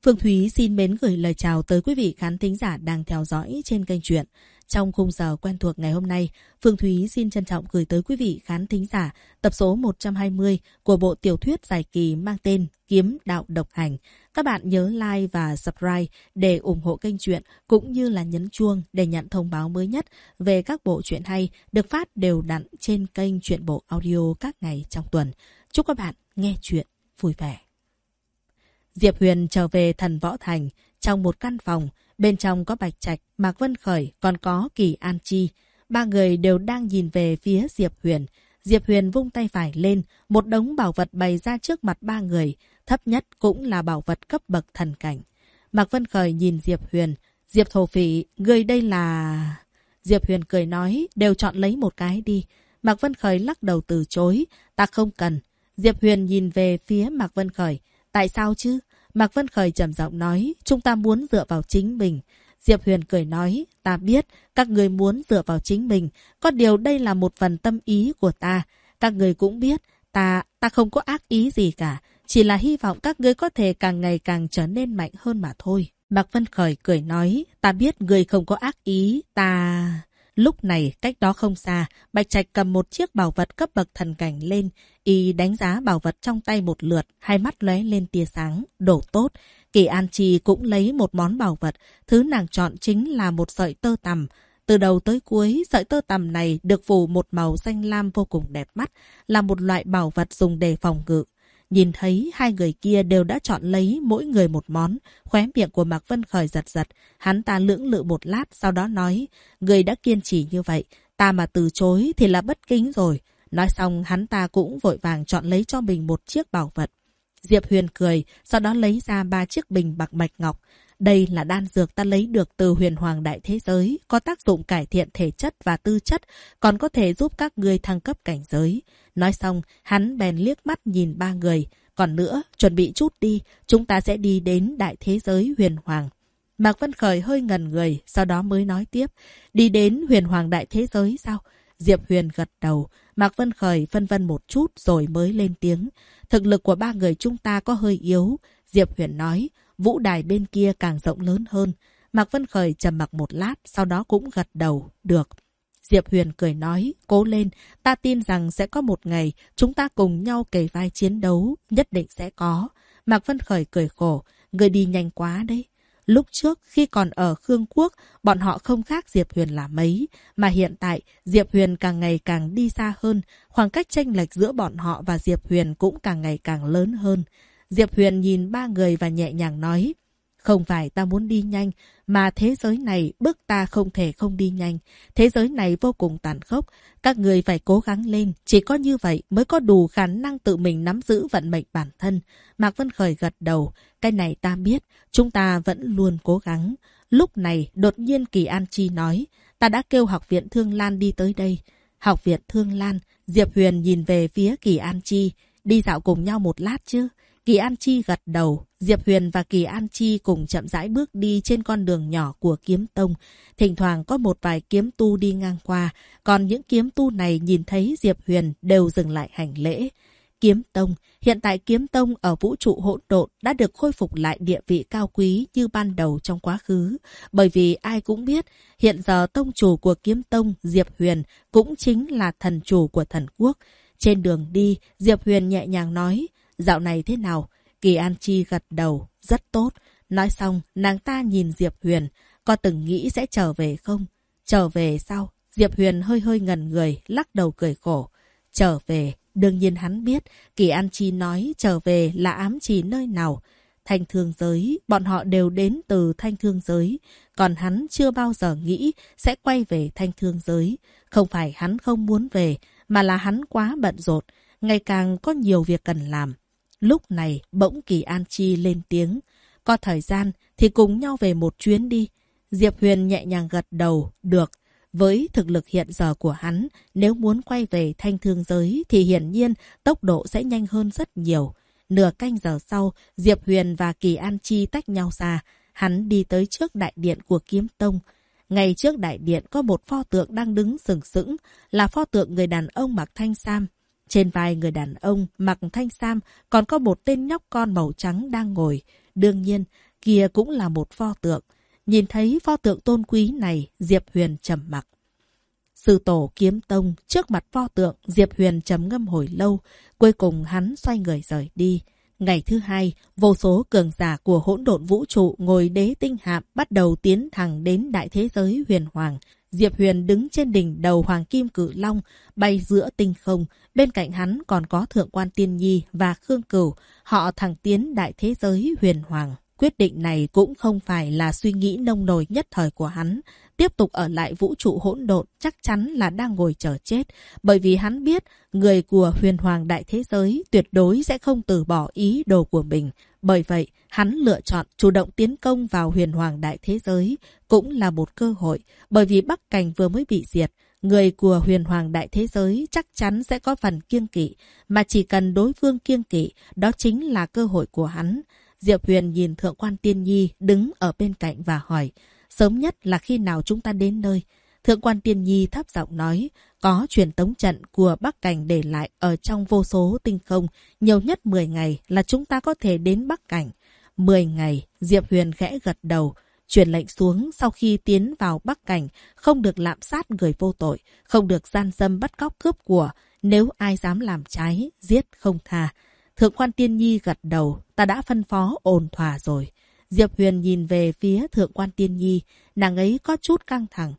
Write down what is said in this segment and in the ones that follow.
Phương Thúy xin mến gửi lời chào tới quý vị khán thính giả đang theo dõi trên kênh truyện. Trong khung giờ quen thuộc ngày hôm nay, Phương Thúy xin trân trọng gửi tới quý vị khán thính giả tập số 120 của bộ tiểu thuyết dài kỳ mang tên Kiếm Đạo Độc Hành. Các bạn nhớ like và subscribe để ủng hộ kênh truyện cũng như là nhấn chuông để nhận thông báo mới nhất về các bộ truyện hay được phát đều đặn trên kênh Truyện Bộ Audio các ngày trong tuần. Chúc các bạn nghe truyện vui vẻ. Diệp Huyền trở về Thần Võ Thành trong một căn phòng. Bên trong có Bạch Trạch, Mạc Vân Khởi, còn có Kỳ An Chi. Ba người đều đang nhìn về phía Diệp Huyền. Diệp Huyền vung tay phải lên, một đống bảo vật bày ra trước mặt ba người. Thấp nhất cũng là bảo vật cấp bậc thần cảnh. Mạc Vân Khởi nhìn Diệp Huyền. Diệp thổ phỉ, người đây là... Diệp Huyền cười nói, đều chọn lấy một cái đi. Mạc Vân Khởi lắc đầu từ chối. Ta không cần. Diệp Huyền nhìn về phía Mạc Vân Khởi. Tại sao chứ? Mạc Vân Khởi trầm giọng nói, chúng ta muốn dựa vào chính mình. Diệp Huyền cười nói, ta biết các người muốn dựa vào chính mình, có điều đây là một phần tâm ý của ta. Các người cũng biết, ta không có ác ý gì cả, chỉ là hy vọng các người có thể càng ngày càng trở nên mạnh hơn mà thôi. Mạc Vân Khởi cười nói, ta biết người không có ác ý, ta... Lúc này, cách đó không xa, Bạch Trạch cầm một chiếc bảo vật cấp bậc thần cảnh lên. Y đánh giá bảo vật trong tay một lượt, hai mắt lóe lên tia sáng, đồ tốt. Kỳ An Chi cũng lấy một món bảo vật, thứ nàng chọn chính là một sợi tơ tằm. Từ đầu tới cuối, sợi tơ tằm này được phủ một màu xanh lam vô cùng đẹp mắt, là một loại bảo vật dùng để phòng ngự. Nhìn thấy hai người kia đều đã chọn lấy mỗi người một món, khóe miệng của Mạc Vân Khởi giật giật. Hắn ta lưỡng lự một lát, sau đó nói, người đã kiên trì như vậy, ta mà từ chối thì là bất kính rồi. Nói xong, hắn ta cũng vội vàng chọn lấy cho mình một chiếc bảo vật. Diệp Huyền cười, sau đó lấy ra 3 chiếc bình bạc bạch ngọc. Đây là đan dược ta lấy được từ Huyền Hoàng Đại Thế Giới, có tác dụng cải thiện thể chất và tư chất, còn có thể giúp các ngươi thăng cấp cảnh giới. Nói xong, hắn bèn liếc mắt nhìn ba người. Còn nữa, chuẩn bị chút đi, chúng ta sẽ đi đến Đại Thế Giới Huyền Hoàng. Mạc Vân Khởi hơi ngần người, sau đó mới nói tiếp. Đi đến Huyền Hoàng Đại Thế Giới sao? Diệp Huyền gật đầu. Mạc Vân Khởi phân vân một chút rồi mới lên tiếng. Thực lực của ba người chúng ta có hơi yếu. Diệp Huyền nói, vũ đài bên kia càng rộng lớn hơn. Mạc Vân Khởi trầm mặc một lát, sau đó cũng gật đầu. Được. Diệp Huyền cười nói, cố lên, ta tin rằng sẽ có một ngày chúng ta cùng nhau kề vai chiến đấu, nhất định sẽ có. Mạc Vân Khởi cười khổ, người đi nhanh quá đấy. Lúc trước, khi còn ở Khương Quốc, bọn họ không khác Diệp Huyền là mấy. Mà hiện tại, Diệp Huyền càng ngày càng đi xa hơn. Khoảng cách chênh lệch giữa bọn họ và Diệp Huyền cũng càng ngày càng lớn hơn. Diệp Huyền nhìn ba người và nhẹ nhàng nói. Không phải ta muốn đi nhanh, mà thế giới này bức ta không thể không đi nhanh. Thế giới này vô cùng tàn khốc. Các người phải cố gắng lên. Chỉ có như vậy mới có đủ khả năng tự mình nắm giữ vận mệnh bản thân. Mạc Vân Khởi gật đầu. Cái này ta biết. Chúng ta vẫn luôn cố gắng. Lúc này đột nhiên Kỳ An Chi nói. Ta đã kêu Học viện Thương Lan đi tới đây. Học viện Thương Lan. Diệp Huyền nhìn về phía Kỳ An Chi. Đi dạo cùng nhau một lát chứ? Kỳ An Chi gật đầu. Diệp Huyền và Kỳ An Chi cùng chậm rãi bước đi trên con đường nhỏ của kiếm tông. Thỉnh thoảng có một vài kiếm tu đi ngang qua, còn những kiếm tu này nhìn thấy Diệp Huyền đều dừng lại hành lễ. Kiếm tông, hiện tại kiếm tông ở vũ trụ hỗn độn đã được khôi phục lại địa vị cao quý như ban đầu trong quá khứ. Bởi vì ai cũng biết, hiện giờ tông chủ của kiếm tông Diệp Huyền cũng chính là thần chủ của thần quốc. Trên đường đi, Diệp Huyền nhẹ nhàng nói, dạo này thế nào? Kỳ An Chi gật đầu, rất tốt. Nói xong, nàng ta nhìn Diệp Huyền, có từng nghĩ sẽ trở về không? Trở về sao? Diệp Huyền hơi hơi ngẩn người, lắc đầu cười khổ. Trở về, đương nhiên hắn biết. Kỳ An Chi nói trở về là ám chỉ nơi nào. Thanh thương giới, bọn họ đều đến từ thanh thương giới. Còn hắn chưa bao giờ nghĩ sẽ quay về thanh thương giới. Không phải hắn không muốn về, mà là hắn quá bận rộn, ngày càng có nhiều việc cần làm. Lúc này, bỗng Kỳ An Chi lên tiếng. Có thời gian thì cùng nhau về một chuyến đi. Diệp Huyền nhẹ nhàng gật đầu. Được. Với thực lực hiện giờ của hắn, nếu muốn quay về thanh thương giới thì hiển nhiên tốc độ sẽ nhanh hơn rất nhiều. Nửa canh giờ sau, Diệp Huyền và Kỳ An Chi tách nhau ra. Hắn đi tới trước đại điện của kiếm tông. Ngay trước đại điện có một pho tượng đang đứng sừng sững, là pho tượng người đàn ông mặc thanh sam. Trên vai người đàn ông mặc thanh sam còn có một tên nhóc con màu trắng đang ngồi. Đương nhiên, kia cũng là một pho tượng. Nhìn thấy pho tượng tôn quý này, Diệp Huyền trầm mặc. Sư tổ kiếm tông, trước mặt pho tượng, Diệp Huyền trầm ngâm hồi lâu, cuối cùng hắn xoay người rời đi. Ngày thứ hai, vô số cường giả của hỗn độn vũ trụ ngồi đế tinh hạm bắt đầu tiến thẳng đến đại thế giới huyền hoàng. Diệp Huyền đứng trên đỉnh đầu Hoàng Kim Cự Long, bay giữa tinh không. Bên cạnh hắn còn có Thượng Quan Tiên Nhi và Khương Cửu. Họ thẳng tiến đại thế giới huyền hoàng. Quyết định này cũng không phải là suy nghĩ nông nổi nhất thời của hắn. Tiếp tục ở lại vũ trụ hỗn độn chắc chắn là đang ngồi chờ chết. Bởi vì hắn biết người của huyền hoàng đại thế giới tuyệt đối sẽ không từ bỏ ý đồ của mình. Bởi vậy, hắn lựa chọn chủ động tiến công vào huyền hoàng đại thế giới cũng là một cơ hội. Bởi vì Bắc Cảnh vừa mới bị diệt, người của huyền hoàng đại thế giới chắc chắn sẽ có phần kiêng kỵ. Mà chỉ cần đối phương kiêng kỵ, đó chính là cơ hội của hắn. Diệp Huyền nhìn Thượng Quan Tiên Nhi đứng ở bên cạnh và hỏi, sớm nhất là khi nào chúng ta đến nơi? Thượng Quan Tiên Nhi thấp giọng nói, có truyền tống trận của Bắc Cảnh để lại ở trong vô số tinh không, nhiều nhất 10 ngày là chúng ta có thể đến Bắc Cảnh. 10 ngày, Diệp Huyền khẽ gật đầu, truyền lệnh xuống sau khi tiến vào Bắc Cảnh, không được lạm sát người vô tội, không được gian dâm bắt cóc cướp của, nếu ai dám làm trái, giết không tha. Thượng Quan Tiên Nhi gật đầu, ta đã phân phó ổn thỏa rồi. Diệp Huyền nhìn về phía Thượng Quan Tiên Nhi, nàng ấy có chút căng thẳng.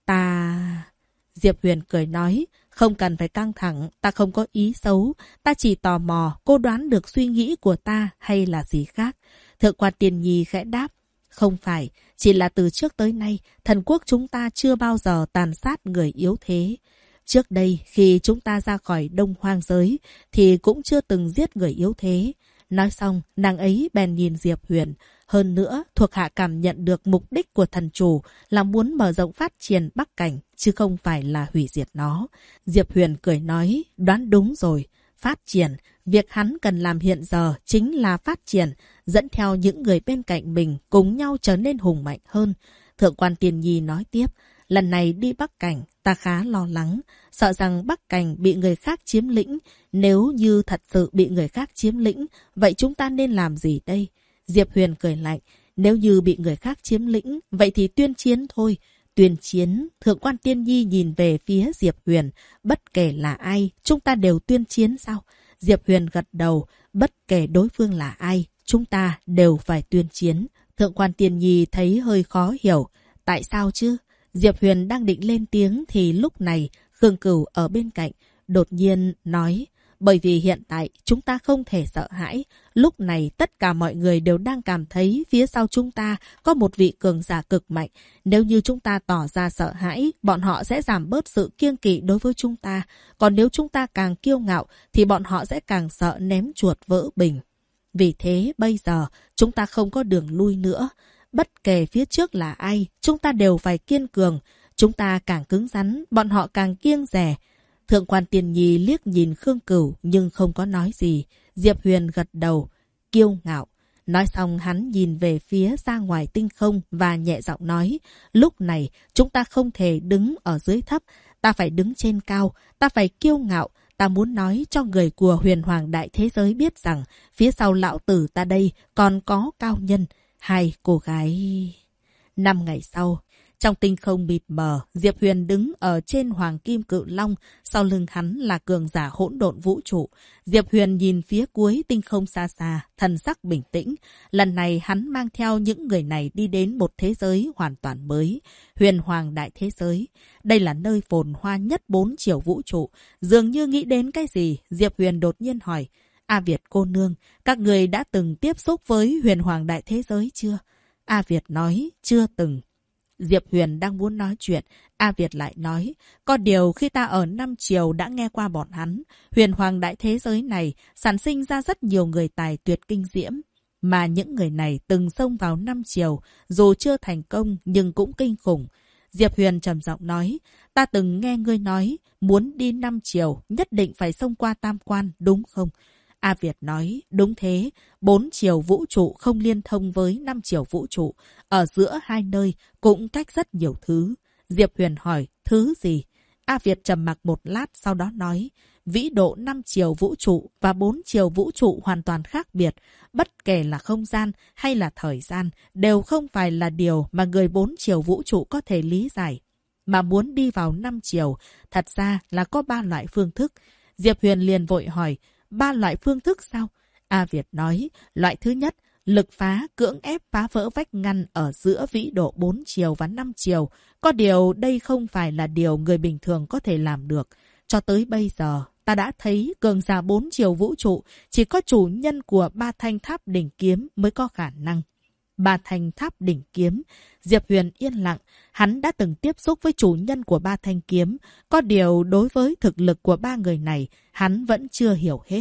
Diệp Huyền cười nói, không cần phải căng thẳng, ta không có ý xấu, ta chỉ tò mò cô đoán được suy nghĩ của ta hay là gì khác. Thượng Quan Tiên Nhi khẽ đáp, không phải, chỉ là từ trước tới nay, thần quốc chúng ta chưa bao giờ tàn sát người yếu thế. Trước đây, khi chúng ta ra khỏi Đông Hoang giới, thì cũng chưa từng giết người yếu thế. Nói xong, nàng ấy bèn nhìn Diệp Huyền. Hơn nữa, thuộc hạ cảm nhận được mục đích của thần chủ là muốn mở rộng phát triển Bắc Cảnh, chứ không phải là hủy diệt nó. Diệp Huyền cười nói, đoán đúng rồi. Phát triển, việc hắn cần làm hiện giờ chính là phát triển, dẫn theo những người bên cạnh mình cùng nhau trở nên hùng mạnh hơn. Thượng Quan Tiên Nhi nói tiếp, lần này đi Bắc Cảnh, ta khá lo lắng, sợ rằng Bắc Cảnh bị người khác chiếm lĩnh. Nếu như thật sự bị người khác chiếm lĩnh, vậy chúng ta nên làm gì đây? Diệp Huyền cười lạnh, nếu như bị người khác chiếm lĩnh, vậy thì tuyên chiến thôi. Tuyên chiến, Thượng Quan Tiên Nhi nhìn về phía Diệp Huyền, bất kể là ai, chúng ta đều tuyên chiến sao? Diệp Huyền gật đầu, bất kể đối phương là ai, chúng ta đều phải tuyên chiến. Thượng Quan Tiên Nhi thấy hơi khó hiểu, tại sao chứ? Diệp Huyền đang định lên tiếng thì lúc này Khương Cửu ở bên cạnh đột nhiên nói, bởi vì hiện tại chúng ta không thể sợ hãi. Lúc này tất cả mọi người đều đang cảm thấy phía sau chúng ta có một vị cường giả cực mạnh. Nếu như chúng ta tỏ ra sợ hãi, bọn họ sẽ giảm bớt sự kiêng kỵ đối với chúng ta. Còn nếu chúng ta càng kiêu ngạo thì bọn họ sẽ càng sợ ném chuột vỡ bình. Vì thế bây giờ chúng ta không có đường lui nữa. Bất kể phía trước là ai, chúng ta đều phải kiên cường. Chúng ta càng cứng rắn, bọn họ càng kiêng dè. Thượng Quan Tiên Nhi liếc nhìn Khương Cửu nhưng không có nói gì. Diệp Huyền gật đầu, kiêu ngạo. Nói xong hắn nhìn về phía ra ngoài tinh không và nhẹ giọng nói, lúc này chúng ta không thể đứng ở dưới thấp, ta phải đứng trên cao, ta phải kiêu ngạo. Ta muốn nói cho người của huyền hoàng đại thế giới biết rằng phía sau lão tử ta đây còn có cao nhân. Hai cô gái. 5 ngày sau, trong tinh không mịt mờ, Diệp Huyền đứng ở trên Hoàng Kim Cự Long, sau lưng hắn là cường giả hỗn độn vũ trụ. Diệp Huyền nhìn phía cuối tinh không xa xa, thần sắc bình tĩnh. Lần này hắn mang theo những người này đi đến một thế giới hoàn toàn mới, huyền hoàng đại thế giới. Đây là nơi phồn hoa nhất 4 chiều vũ trụ. Dường như nghĩ đến cái gì, Diệp Huyền đột nhiên hỏi, A Việt cô nương, các người đã từng tiếp xúc với huyền hoàng đại thế giới chưa? A Việt nói, chưa từng. Diệp Huyền đang muốn nói chuyện, A Việt lại nói, có điều khi ta ở Năm Triều đã nghe qua bọn hắn, huyền hoàng đại thế giới này sản sinh ra rất nhiều người tài tuyệt kinh diễm. Mà những người này từng xông vào Năm Triều, dù chưa thành công nhưng cũng kinh khủng. Diệp Huyền trầm giọng nói, ta từng nghe ngươi nói, muốn đi Năm Triều nhất định phải xông qua Tam Quan, đúng không? A Việt nói, đúng thế, 4 chiều vũ trụ không liên thông với 5 chiều vũ trụ. Ở giữa hai nơi cũng cách rất nhiều thứ. Diệp Huyền hỏi, thứ gì? A Việt trầm mặc một lát sau đó nói, vĩ độ 5 chiều vũ trụ và 4 chiều vũ trụ hoàn toàn khác biệt. Bất kể là không gian hay là thời gian đều không phải là điều mà người 4 chiều vũ trụ có thể lý giải. Mà muốn đi vào 5 chiều, thật ra là có 3 loại phương thức. Diệp Huyền liền vội hỏi, 3 loại phương thức sao? A Việt nói, loại thứ nhất, lực phá cưỡng ép phá vỡ vách ngăn ở giữa vĩ độ 4 chiều và 5 chiều. Có điều đây không phải là điều người bình thường có thể làm được. Cho tới bây giờ, ta đã thấy cường giả 4 chiều vũ trụ chỉ có chủ nhân của 3 thanh tháp đỉnh kiếm mới có khả năng. 3 thanh tháp đỉnh kiếm. Diệp Huyền yên lặng, hắn đã từng tiếp xúc với chủ nhân của 3 thanh kiếm. Có điều đối với thực lực của 3 người này, hắn vẫn chưa hiểu hết.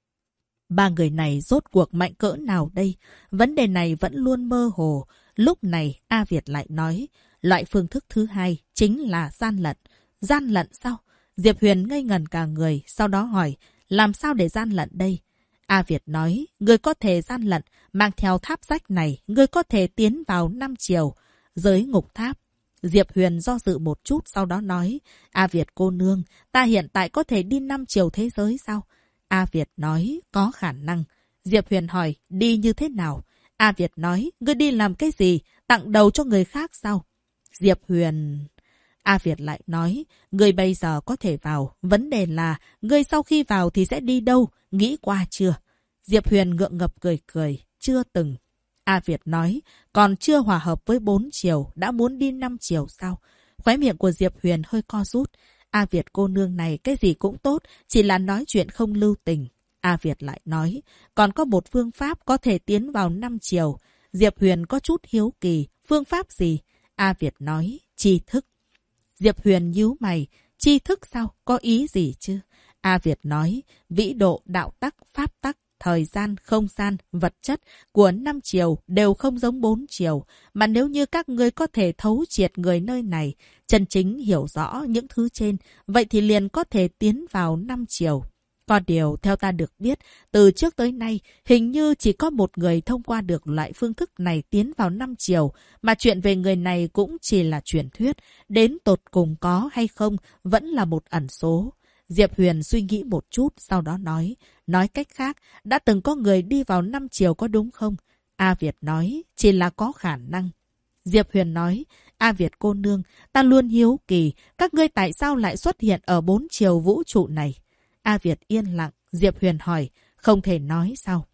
3 người này rốt cuộc mạnh cỡ nào đây? Vấn đề này vẫn luôn mơ hồ. Lúc này A Việt lại nói, loại phương thức thứ hai chính là gian lận. Gian lận sao? Diệp Huyền ngây ngẩn cả người, sau đó hỏi, làm sao để gian lận đây? A Việt nói, ngươi có thể gian lận, mang theo tháp rách này, ngươi có thể tiến vào 5 chiều, giới ngục tháp. Diệp Huyền do dự một chút, sau đó nói, A Việt cô nương, ta hiện tại có thể đi 5 chiều thế giới sao? A Việt nói, có khả năng. Diệp Huyền hỏi, đi như thế nào? A Việt nói, ngươi đi làm cái gì? Tặng đầu cho người khác sao? Diệp Huyền... A Việt lại nói, ngươi bây giờ có thể vào. Vấn đề là, ngươi sau khi vào thì sẽ đi đâu? Nghĩ qua chưa? Diệp Huyền ngượng ngập cười cười, chưa từng. A Việt nói, còn chưa hòa hợp với 4 chiều, đã muốn đi 5 chiều sao? Khóe miệng của Diệp Huyền hơi co rút. A Việt cô nương này cái gì cũng tốt, chỉ là nói chuyện không lưu tình. A Việt lại nói, còn có một phương pháp có thể tiến vào 5 chiều. Diệp Huyền có chút hiếu kỳ, phương pháp gì? A Việt nói, tri thức. Diệp Huyền nhíu mày, tri thức sao? Có ý gì chứ? A Việt nói, vĩ độ, đạo tắc, pháp tắc, thời gian, không gian, vật chất của 5 chiều đều không giống 4 chiều. Mà nếu như các ngươi có thể thấu triệt người nơi này, chân chính hiểu rõ những thứ trên, vậy thì liền có thể tiến vào 5 chiều. Có điều, theo ta được biết, từ trước tới nay, hình như chỉ có một người thông qua được loại phương thức này tiến vào 5 chiều, mà chuyện về người này cũng chỉ là truyền thuyết, đến tột cùng có hay không vẫn là một ẩn số. Diệp Huyền suy nghĩ một chút, sau đó nói cách khác, đã từng có người đi vào 5 chiều có đúng không? A Việt nói, chỉ là có khả năng. Diệp Huyền nói, A Việt cô nương, ta luôn hiếu kỳ, các ngươi tại sao lại xuất hiện ở 4 chiều vũ trụ này? A Việt yên lặng, Diệp Huyền hỏi, không thể nói sao?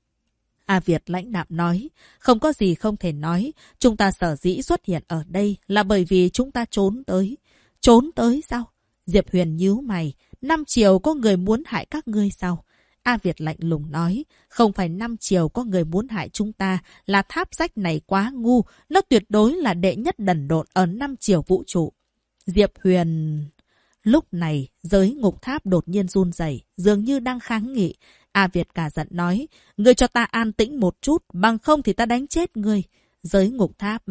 A Việt lãnh đạm nói, không có gì không thể nói, chúng ta sở dĩ xuất hiện ở đây là bởi vì chúng ta trốn tới. Trốn tới sao? Diệp Huyền nhíu mày, 5 chiều có người muốn hại các ngươi sao? A Việt lạnh lùng nói, không phải 5 chiều có người muốn hại chúng ta, là tháp rách này quá ngu, nó tuyệt đối là đệ nhất đần độn ở 5 chiều vũ trụ. Diệp Huyền... Lúc này, giới ngục tháp đột nhiên run rẩy, dường như đang kháng nghị. A Việt cả giận nói, ngươi cho ta an tĩnh một chút, bằng không thì ta đánh chết ngươi. Giới ngục tháp...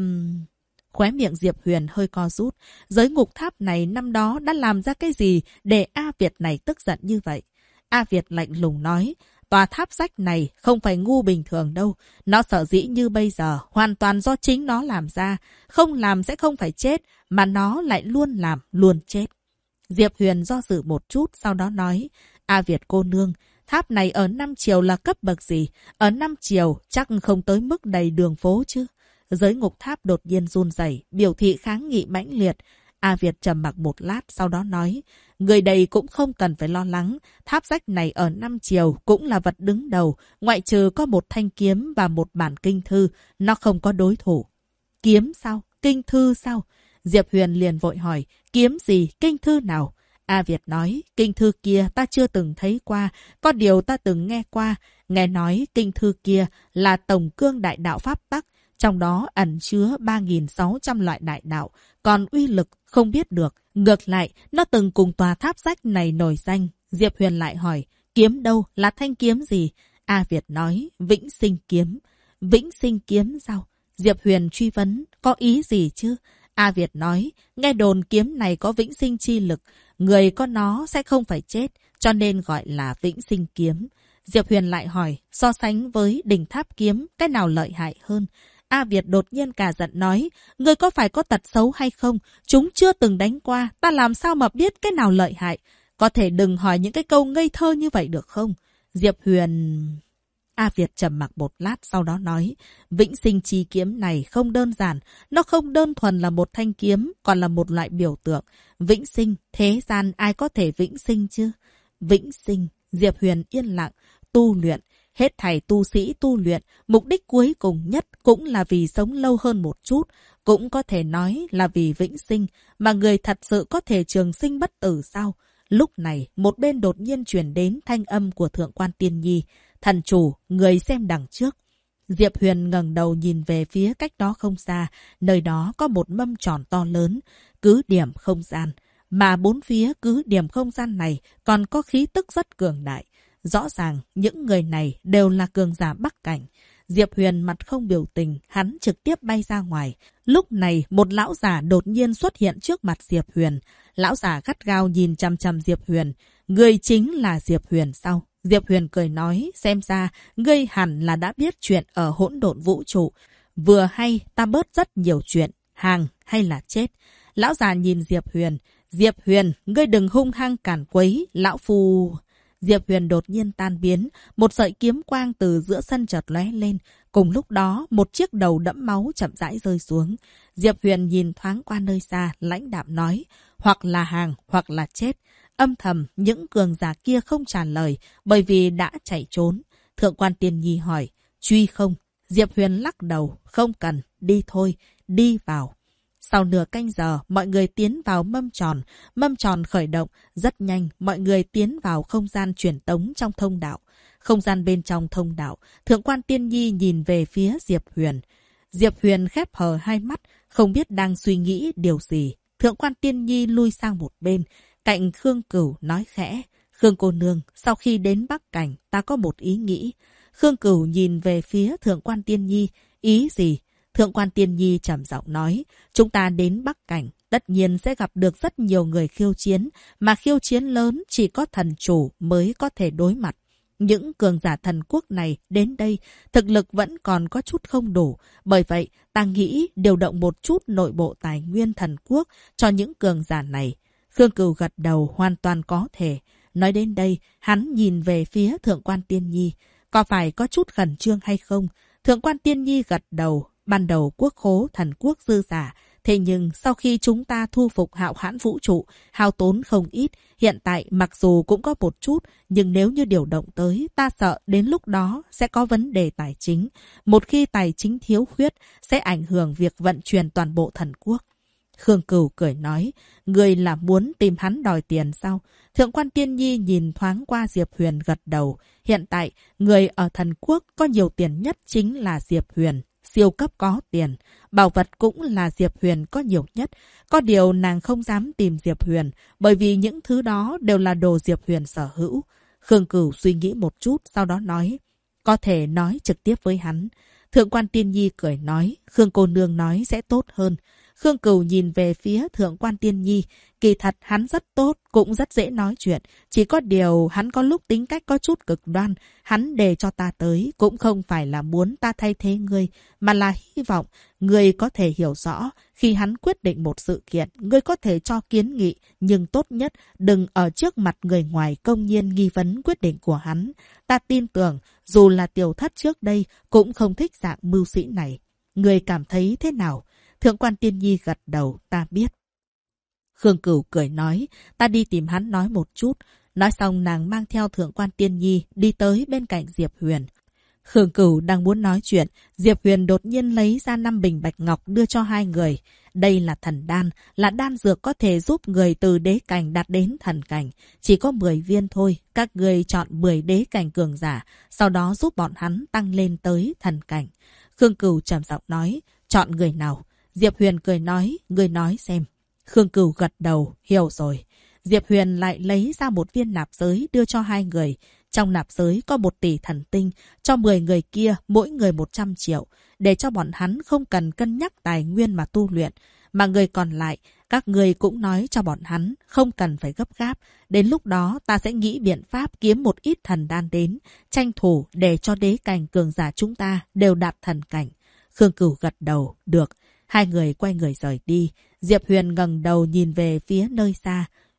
Khóe miệng Diệp Huyền hơi co rút. Giới ngục tháp này năm đó đã làm ra cái gì để A Việt này tức giận như vậy? A Việt lạnh lùng nói, tòa tháp rách này không phải ngu bình thường đâu. Nó sở dĩ như bây giờ, hoàn toàn do chính nó làm ra. Không làm sẽ không phải chết, mà nó lại luôn làm, luôn chết. Diệp Huyền do dự một chút, sau đó nói, A Việt cô nương, tháp này ở 5 chiều là cấp bậc gì? Ở 5 chiều chắc không tới mức đầy đường phố chứ? Giới ngục tháp đột nhiên run rẩy, biểu thị kháng nghị mãnh liệt. A Việt trầm mặc một lát, sau đó nói, người đây cũng không cần phải lo lắng. Tháp rách này ở 5 chiều cũng là vật đứng đầu, ngoại trừ có một thanh kiếm và một bản kinh thư, nó không có đối thủ. Kiếm sao? Kinh thư sao? Diệp Huyền liền vội hỏi, kiếm gì? Kinh thư nào? A Việt nói, kinh thư kia ta chưa từng thấy qua, có điều ta từng nghe qua. Nghe nói kinh thư kia là tổng cương đại đạo pháp tắc, trong đó ẩn chứa 3.600 loại đại đạo, còn uy lực không biết được. Ngược lại, nó từng cùng tòa tháp rách này nổi danh. Diệp Huyền lại hỏi, kiếm đâu? Là thanh kiếm gì? A Việt nói, vĩnh sinh kiếm. Vĩnh sinh kiếm sao? Diệp Huyền truy vấn, có ý gì chứ? A Việt nói, nghe đồn kiếm này có vĩnh sinh chi lực, người có nó sẽ không phải chết, cho nên gọi là vĩnh sinh kiếm. Diệp Huyền lại hỏi, so sánh với đỉnh tháp kiếm, cái nào lợi hại hơn? A Việt đột nhiên cả giận nói, người có phải có tật xấu hay không? Chúng chưa từng đánh qua, ta làm sao mà biết cái nào lợi hại? Có thể đừng hỏi những cái câu ngây thơ như vậy được không? Diệp Huyền... A Việt trầm mặc một lát sau đó nói, vĩnh sinh chi kiếm này không đơn giản, nó không đơn thuần là một thanh kiếm, còn là một loại biểu tượng. Vĩnh sinh, thế gian ai có thể vĩnh sinh chứ? Vĩnh sinh, Diệp Huyền yên lặng, tu luyện. Hết thảy tu sĩ tu luyện, mục đích cuối cùng nhất cũng là vì sống lâu hơn một chút, cũng có thể nói là vì vĩnh sinh, mà người thật sự có thể trường sinh bất tử sao? Lúc này, một bên đột nhiên truyền đến thanh âm của Thượng quan Tiên Nhi. Thần chủ, người xem đằng trước. Diệp Huyền ngẩng đầu nhìn về phía cách đó không xa, nơi đó có một mâm tròn to lớn, cứ điểm không gian. Mà bốn phía cứ điểm không gian này còn có khí tức rất cường đại. Rõ ràng, những người này đều là cường giả Bắc Cảnh. Diệp Huyền mặt không biểu tình, hắn trực tiếp bay ra ngoài. Lúc này, một lão giả đột nhiên xuất hiện trước mặt Diệp Huyền. Lão giả gắt gao nhìn chằm chằm Diệp Huyền. Người chính là Diệp Huyền sao? Diệp Huyền cười nói, xem ra, ngươi hẳn là đã biết chuyện ở hỗn độn vũ trụ. Vừa hay, ta bớt rất nhiều chuyện, hàng hay là chết. Lão già nhìn Diệp Huyền. Diệp Huyền, ngươi đừng hung hăng cản quấy, lão phu... Diệp Huyền đột nhiên tan biến, một sợi kiếm quang từ giữa sân chợt lóe lên. Cùng lúc đó, một chiếc đầu đẫm máu chậm rãi rơi xuống. Diệp Huyền nhìn thoáng qua nơi xa, lãnh đạm nói, hoặc là hàng, hoặc là chết. Âm thầm, những cường giả kia không trả lời, bởi vì đã chạy trốn. Thượng quan Tiên Nhi hỏi, truy không? Diệp Huyền lắc đầu, không cần, đi thôi, đi vào. Sau nửa canh giờ, mọi người tiến vào mâm tròn khởi động, rất nhanh, mọi người tiến vào không gian truyền tống trong thông đạo. Không gian bên trong thông đạo, Thượng quan Tiên Nhi nhìn về phía Diệp Huyền. Diệp Huyền khép hờ hai mắt, không biết đang suy nghĩ điều gì. Thượng quan Tiên Nhi lui sang một bên, cạnh Khương Cửu nói khẽ, Khương cô nương, sau khi đến Bắc Cảnh, ta có một ý nghĩ. Khương Cửu nhìn về phía Thượng quan Tiên Nhi, ý gì? Thượng quan Tiên Nhi trầm giọng nói, chúng ta đến Bắc Cảnh, tất nhiên sẽ gặp được rất nhiều người khiêu chiến, mà khiêu chiến lớn chỉ có thần chủ mới có thể đối mặt. Những cường giả thần quốc này đến đây, thực lực vẫn còn có chút không đủ, bởi vậy ta nghĩ điều động một chút nội bộ tài nguyên thần quốc cho những cường giả này. Khương Cửu gật đầu, hoàn toàn có thể. Nói đến đây, hắn nhìn về phía Thượng quan Tiên Nhi. Có phải có chút khẩn trương hay không? Thượng quan Tiên Nhi gật đầu. Ban đầu quốc khố thần quốc dư giả. Thế nhưng sau khi chúng ta thu phục hạo hãn vũ trụ, hao tốn không ít. Hiện tại mặc dù cũng có một chút, nhưng nếu như điều động tới, ta sợ đến lúc đó sẽ có vấn đề tài chính. Một khi tài chính thiếu khuyết, sẽ ảnh hưởng việc vận chuyển toàn bộ thần quốc. Khương Cửu cười nói, người là muốn tìm hắn đòi tiền sao? Thượng quan Tiên Nhi nhìn thoáng qua Diệp Huyền gật đầu. Hiện tại, người ở thần quốc có nhiều tiền nhất chính là Diệp Huyền. Siêu cấp có tiền. Bảo vật cũng là Diệp Huyền có nhiều nhất. Có điều nàng không dám tìm Diệp Huyền, bởi vì những thứ đó đều là đồ Diệp Huyền sở hữu. Khương Cửu suy nghĩ một chút, sau đó nói, có thể nói trực tiếp với hắn. Thượng quan Tiên Nhi cười nói, Khương cô nương nói sẽ tốt hơn. Khương Cửu nhìn về phía Thượng quan Tiên Nhi. Kỳ thật hắn rất tốt, cũng rất dễ nói chuyện. Chỉ có điều hắn có lúc tính cách có chút cực đoan. Hắn để cho ta tới cũng không phải là muốn ta thay thế ngươi, mà là hy vọng ngươi có thể hiểu rõ. Khi hắn quyết định một sự kiện, ngươi có thể cho kiến nghị, nhưng tốt nhất đừng ở trước mặt người ngoài công nhiên nghi vấn quyết định của hắn. Ta tin tưởng, dù là Tiểu Thất trước đây cũng không thích dạng mưu sĩ này. Ngươi cảm thấy thế nào? Thượng quan Tiên Nhi gật đầu, ta biết. Khương Cửu cười nói, ta đi tìm hắn nói một chút. Nói xong nàng mang theo Thượng quan Tiên Nhi đi tới bên cạnh Diệp Huyền. Khương Cửu đang muốn nói chuyện, Diệp Huyền đột nhiên lấy ra 5 bình bạch ngọc đưa cho hai người. Đây là thần đan, là đan dược có thể giúp người từ đế cảnh đạt đến thần cảnh. Chỉ có 10 viên thôi, các người chọn 10 đế cảnh cường giả, sau đó giúp bọn hắn tăng lên tới thần cảnh. Khương Cửu trầm giọng nói, chọn người nào? Diệp Huyền cười nói, người nói xem. Khương Cửu gật đầu, hiểu rồi. Diệp Huyền lại lấy ra một viên nạp giới đưa cho hai người. Trong nạp giới có 1 tỷ thần tinh, cho 10 người kia mỗi người 100 triệu, để cho bọn hắn không cần cân nhắc tài nguyên mà tu luyện. Mà người còn lại, các người cũng nói cho bọn hắn không cần phải gấp gáp. Đến lúc đó ta sẽ nghĩ biện pháp kiếm một ít thần đan đến, tranh thủ để cho đế cảnh cường giả chúng ta đều đạt thần cảnh. Khương Cửu gật đầu, được. Hai người quay người rời đi. Diệp Huyền ngẩng đầu nhìn về phía nơi xa.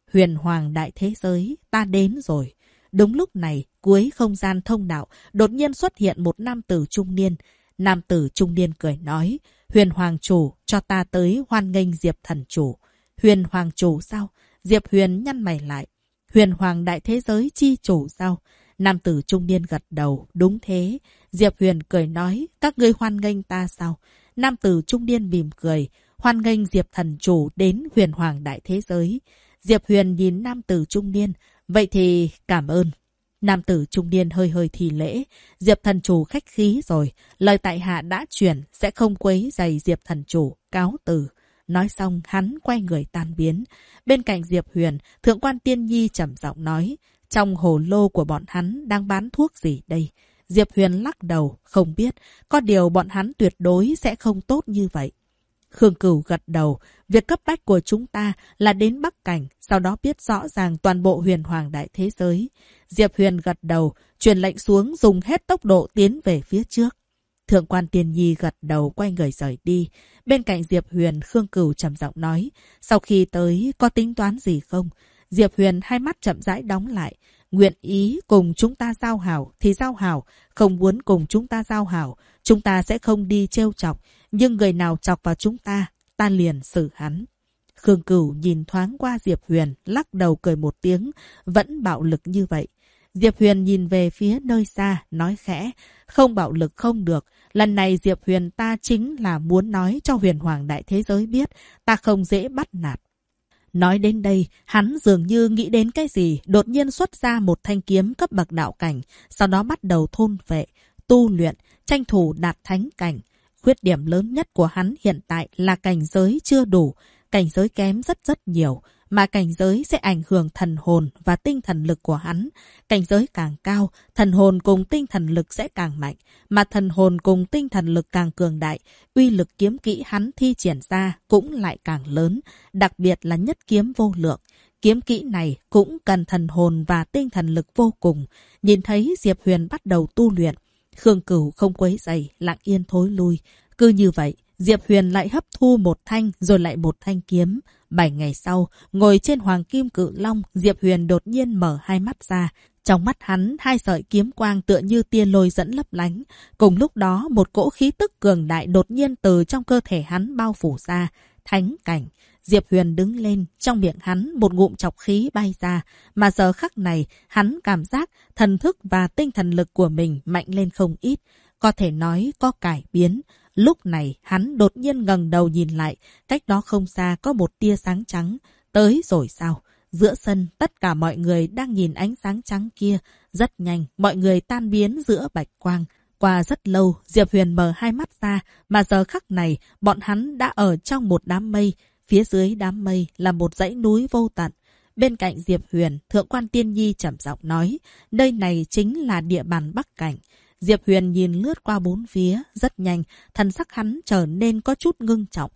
Huyền Hoàng đại thế giới, ta đến rồi. Đúng lúc này, cuối không gian thông đạo, đột nhiên xuất hiện một nam tử trung niên. Nam tử trung niên cười nói, Huyền Hoàng chủ, cho ta tới hoan nghênh Diệp thần chủ. Huyền Hoàng chủ sao? Diệp Huyền nhăn mày lại. Huyền Hoàng đại thế giới chi chủ sao? Nam tử trung niên gật đầu, đúng thế. Diệp Huyền cười nói, các ngươi hoan nghênh ta sao? Nam tử trung niên mỉm cười, hoan nghênh Diệp thần chủ đến Huyền Hoàng đại thế giới. Diệp Huyền nhìn nam tử trung niên, vậy thì cảm ơn. Nam tử trung niên hơi hơi thì lễ, Diệp thần chủ khách khí rồi, lời tại hạ đã truyền, sẽ không quấy rầy Diệp thần chủ, cáo từ. Nói xong hắn quay người tan biến. Bên cạnh Diệp Huyền, Thượng quan Tiên Nhi trầm giọng nói, trong hồ lô của bọn hắn đang bán thuốc gì đây? Diệp Huyền lắc đầu, không biết, có điều bọn hắn tuyệt đối sẽ không tốt như vậy. Khương Cửu gật đầu, việc cấp bách của chúng ta là đến Bắc Cảnh, sau đó biết rõ ràng toàn bộ Huyền Hoàng đại thế giới. Diệp Huyền gật đầu, truyền lệnh xuống dùng hết tốc độ tiến về phía trước. Thượng quan Tiên Nhi gật đầu quay người rời đi. Bên cạnh Diệp Huyền, Khương Cửu trầm giọng nói, sau khi tới có tính toán gì không? Diệp Huyền hai mắt chậm rãi đóng lại. Nguyện ý cùng chúng ta giao hảo thì giao hảo, không muốn cùng chúng ta giao hảo, chúng ta sẽ không đi trêu chọc, nhưng người nào chọc vào chúng ta liền xử hắn. Khương Cửu nhìn thoáng qua Diệp Huyền, lắc đầu cười một tiếng, vẫn bạo lực như vậy. Diệp Huyền nhìn về phía nơi xa, nói khẽ, không bạo lực không được, lần này Diệp Huyền ta chính là muốn nói cho Huyền Hoàng đại thế giới biết, ta không dễ bắt nạt. Nói đến đây, hắn dường như nghĩ đến cái gì, đột nhiên xuất ra một thanh kiếm cấp bậc đạo cảnh, sau đó bắt đầu thôn vệ, tu luyện, tranh thủ đạt thánh cảnh. Khuyết điểm lớn nhất của hắn hiện tại là cảnh giới chưa đủ, cảnh giới kém rất nhiều, mà cảnh giới sẽ ảnh hưởng thần hồn và tinh thần lực của hắn. Cảnh giới càng cao, thần hồn cùng tinh thần lực sẽ càng mạnh, mà thần hồn cùng tinh thần lực càng cường đại, uy lực kiếm kỹ hắn thi triển ra cũng lại càng lớn, đặc biệt là nhất kiếm vô lượng. Kiếm kỹ này cũng cần thần hồn và tinh thần lực vô cùng. Nhìn thấy Diệp Huyền bắt đầu tu luyện, Khương Cửu không quấy rầy, lặng yên thối lui. Cứ như vậy, Diệp Huyền lại hấp thu một thanh rồi lại một thanh kiếm. 7 ngày sau, ngồi trên Hoàng Kim Cự Long, Diệp Huyền đột nhiên mở hai mắt ra. Trong mắt hắn, hai sợi kiếm quang tựa như tia lôi dẫn lấp lánh. Cùng lúc đó, một cỗ khí tức cường đại đột nhiên từ trong cơ thể hắn bao phủ ra. Thánh cảnh. Diệp Huyền đứng lên, trong miệng hắn một ngụm chọc khí bay ra. Mà giờ khắc này, hắn cảm giác thần thức và tinh thần lực của mình mạnh lên không ít. Có thể nói có cải biến. Lúc này, hắn đột nhiên ngẩng đầu nhìn lại, cách đó không xa có một tia sáng trắng. Tới rồi sao? Giữa sân, tất cả mọi người đang nhìn ánh sáng trắng kia. Rất nhanh, mọi người tan biến giữa bạch quang. Qua rất lâu, Diệp Huyền mở hai mắt ra, mà giờ khắc này, bọn hắn đã ở trong một đám mây. Phía dưới đám mây là một dãy núi vô tận. Bên cạnh Diệp Huyền, Thượng quan Tiên Nhi trầm giọng nói, nơi này chính là địa bàn Bắc Cảnh. Diệp Huyền nhìn lướt qua bốn phía, rất nhanh, thần sắc hắn trở nên có chút ngưng trọng.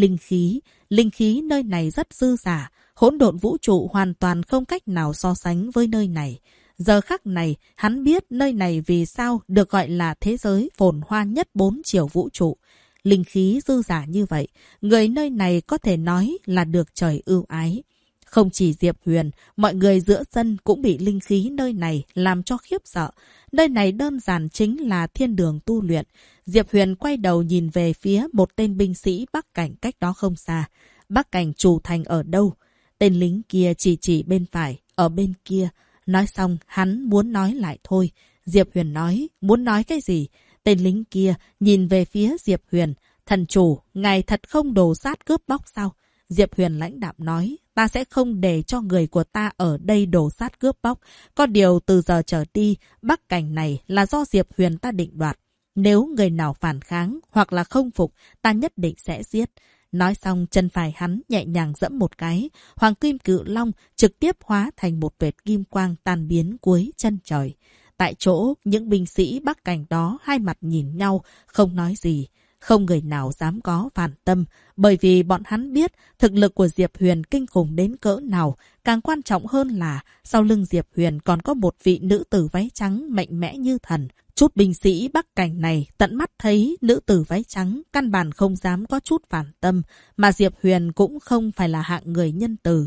Linh khí nơi này rất dư dả, hỗn độn vũ trụ hoàn toàn không cách nào so sánh với nơi này. Giờ khắc này, hắn biết nơi này vì sao được gọi là thế giới phồn hoa nhất 4 chiều vũ trụ. Linh khí dư dả như vậy, người nơi này có thể nói là được trời ưu ái. Không chỉ Diệp Huyền, mọi người giữa sân cũng bị linh khí nơi này làm cho khiếp sợ. Nơi này đơn giản chính là thiên đường tu luyện. Diệp Huyền quay đầu nhìn về phía một tên binh sĩ Bắc Cảnh cách đó không xa. Bắc Cảnh chủ thành ở đâu? Tên lính kia chỉ bên phải, ở bên kia. Nói xong, hắn muốn nói lại thôi. Diệp Huyền nói, muốn nói cái gì? Tên lính kia nhìn về phía Diệp Huyền. Thần chủ, ngài thật không đồ sát cướp bóc sao? Diệp Huyền lãnh đạm nói, ta sẽ không để cho người của ta ở đây đổ sát cướp bóc. Có điều từ giờ trở đi, Bắc Cảnh này là do Diệp Huyền ta định đoạt. Nếu người nào phản kháng hoặc là không phục, ta nhất định sẽ giết. Nói xong, chân phải hắn nhẹ nhàng giẫm một cái. Hoàng Kim Cự Long trực tiếp hóa thành một vệt kim quang tan biến cuối chân trời. Tại chỗ, những binh sĩ Bắc Cảnh đó hai mặt nhìn nhau, không nói gì. Không người nào dám có phản tâm, bởi vì bọn hắn biết thực lực của Diệp Huyền kinh khủng đến cỡ nào. Càng quan trọng hơn là sau lưng Diệp Huyền còn có một vị nữ tử váy trắng mạnh mẽ như thần. Chút binh sĩ Bắc Cảnh này tận mắt thấy nữ tử váy trắng, căn bản không dám có chút phản tâm, mà Diệp Huyền cũng không phải là hạng người nhân từ.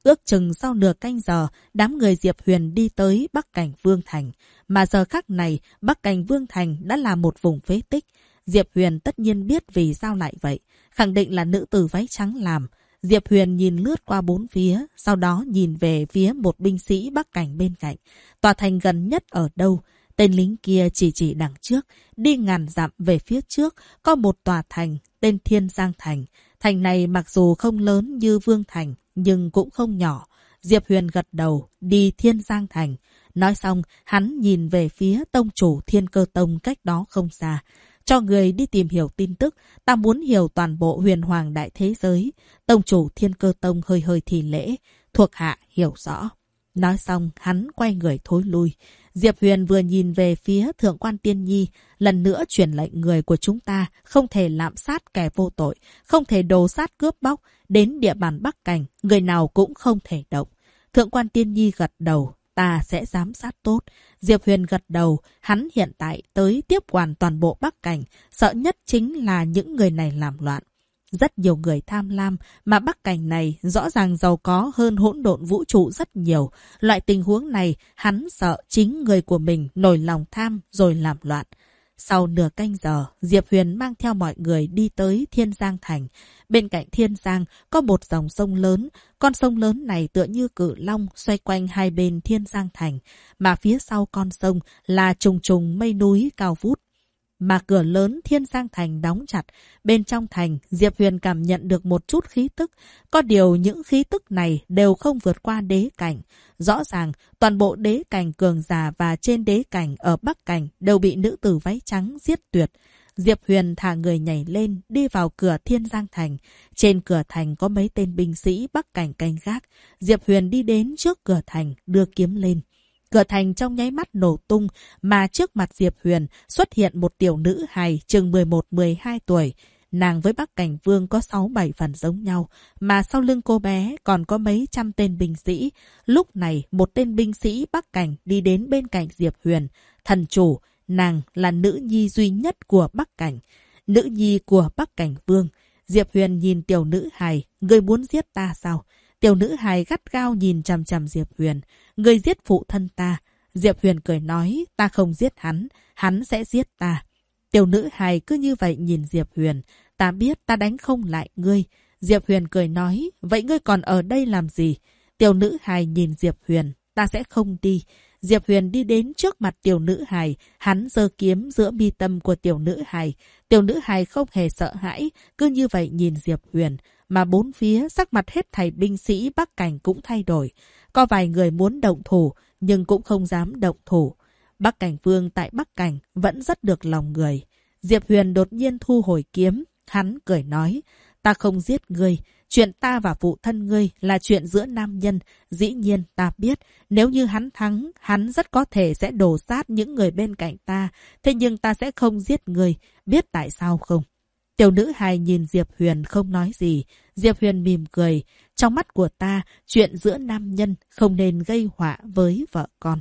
Ước chừng sau nửa canh giờ, đám người Diệp Huyền đi tới Bắc Cảnh Vương Thành. Mà giờ khắc này, Bắc Cảnh Vương Thành đã là một vùng phế tích. Diệp Huyền tất nhiên biết vì sao lại vậy. Khẳng định là nữ tử váy trắng làm. Diệp Huyền nhìn lướt qua bốn phía, sau đó nhìn về phía một binh sĩ Bắc Cảnh bên cạnh. Tòa thành gần nhất ở đâu? Tên lính kia chỉ đằng trước, đi ngàn dặm về phía trước, có một tòa thành, tên Thiên Giang Thành. Thành này mặc dù không lớn như Vương Thành, nhưng cũng không nhỏ. Diệp Huyền gật đầu, đi Thiên Giang Thành. Nói xong, hắn nhìn về phía tông chủ Thiên Cơ Tông cách đó không xa. Cho người đi tìm hiểu tin tức, ta muốn hiểu toàn bộ huyền hoàng đại thế giới. Tông chủ Thiên Cơ Tông hơi thì lễ, thuộc hạ hiểu rõ. Nói xong, hắn quay người thối lui. Diệp Huyền vừa nhìn về phía Thượng quan Tiên Nhi, lần nữa truyền lệnh người của chúng ta không thể lạm sát kẻ vô tội, không thể đồ sát cướp bóc, đến địa bàn Bắc Cảnh, người nào cũng không thể động. Thượng quan Tiên Nhi gật đầu, ta sẽ giám sát tốt. Diệp Huyền gật đầu, hắn hiện tại tới tiếp quản toàn bộ Bắc Cảnh, sợ nhất chính là những người này làm loạn. Rất nhiều người tham lam, mà Bắc Cảnh này rõ ràng giàu có hơn hỗn độn vũ trụ rất nhiều. Loại tình huống này, hắn sợ chính người của mình nổi lòng tham rồi làm loạn. Sau nửa canh giờ, Diệp Huyền mang theo mọi người đi tới Thiên Giang Thành. Bên cạnh Thiên Giang có một dòng sông lớn. Con sông lớn này tựa như cự long xoay quanh hai bên Thiên Giang Thành. Mà phía sau con sông là trùng trùng mây núi cao vút. Mà cửa lớn Thiên Giang Thành đóng chặt. Bên trong thành, Diệp Huyền cảm nhận được một chút khí tức. Có điều những khí tức này đều không vượt qua đế cảnh. Rõ ràng, toàn bộ đế cảnh cường giả và trên đế cảnh ở Bắc Cảnh đều bị nữ tử váy trắng giết tuyệt. Diệp Huyền thả người nhảy lên, đi vào cửa Thiên Giang Thành. Trên cửa thành có mấy tên binh sĩ Bắc Cảnh canh gác. Diệp Huyền đi đến trước cửa thành, đưa kiếm lên. Cửa thành trong nháy mắt nổ tung, mà trước mặt Diệp Huyền xuất hiện một tiểu nữ hài chừng 11-12 tuổi. Nàng với Bắc Cảnh Vương có 6-7 phần giống nhau, mà sau lưng cô bé còn có mấy trăm tên binh sĩ. Lúc này, một tên binh sĩ Bắc Cảnh đi đến bên cạnh Diệp Huyền. Thần chủ, nàng là nữ nhi duy nhất của Bắc Cảnh, nữ nhi của Bắc Cảnh Vương. Diệp Huyền nhìn tiểu nữ hài, người muốn giết ta sao? Tiểu nữ hài gắt gao nhìn chằm chằm Diệp Huyền. Người giết phụ thân ta. Diệp Huyền cười nói, ta không giết hắn, hắn sẽ giết ta. Tiểu nữ hài cứ như vậy nhìn Diệp Huyền. Ta biết ta đánh không lại ngươi. Diệp Huyền cười nói, vậy ngươi còn ở đây làm gì? Tiểu nữ hài nhìn Diệp Huyền, ta sẽ không đi. Diệp Huyền đi đến trước mặt tiểu nữ hài, hắn giơ kiếm giữa mi tâm của tiểu nữ hài. Tiểu nữ hài không hề sợ hãi, cứ như vậy nhìn Diệp Huyền. Mà bốn phía sắc mặt hết thảy binh sĩ Bắc Cảnh cũng thay đổi. Có vài người muốn động thủ, nhưng cũng không dám động thủ. Bắc Cảnh Vương tại Bắc Cảnh vẫn rất được lòng người. Diệp Huyền đột nhiên thu hồi kiếm, hắn cười nói, ta không giết ngươi. Chuyện ta và phụ thân ngươi là chuyện giữa nam nhân. Dĩ nhiên ta biết, nếu như hắn thắng, hắn rất có thể sẽ đổ sát những người bên cạnh ta. Thế nhưng ta sẽ không giết ngươi. Biết tại sao không? Tiểu nữ hài nhìn Diệp Huyền không nói gì. Diệp Huyền mỉm cười. Trong mắt của ta, chuyện giữa nam nhân không nên gây họa với vợ con.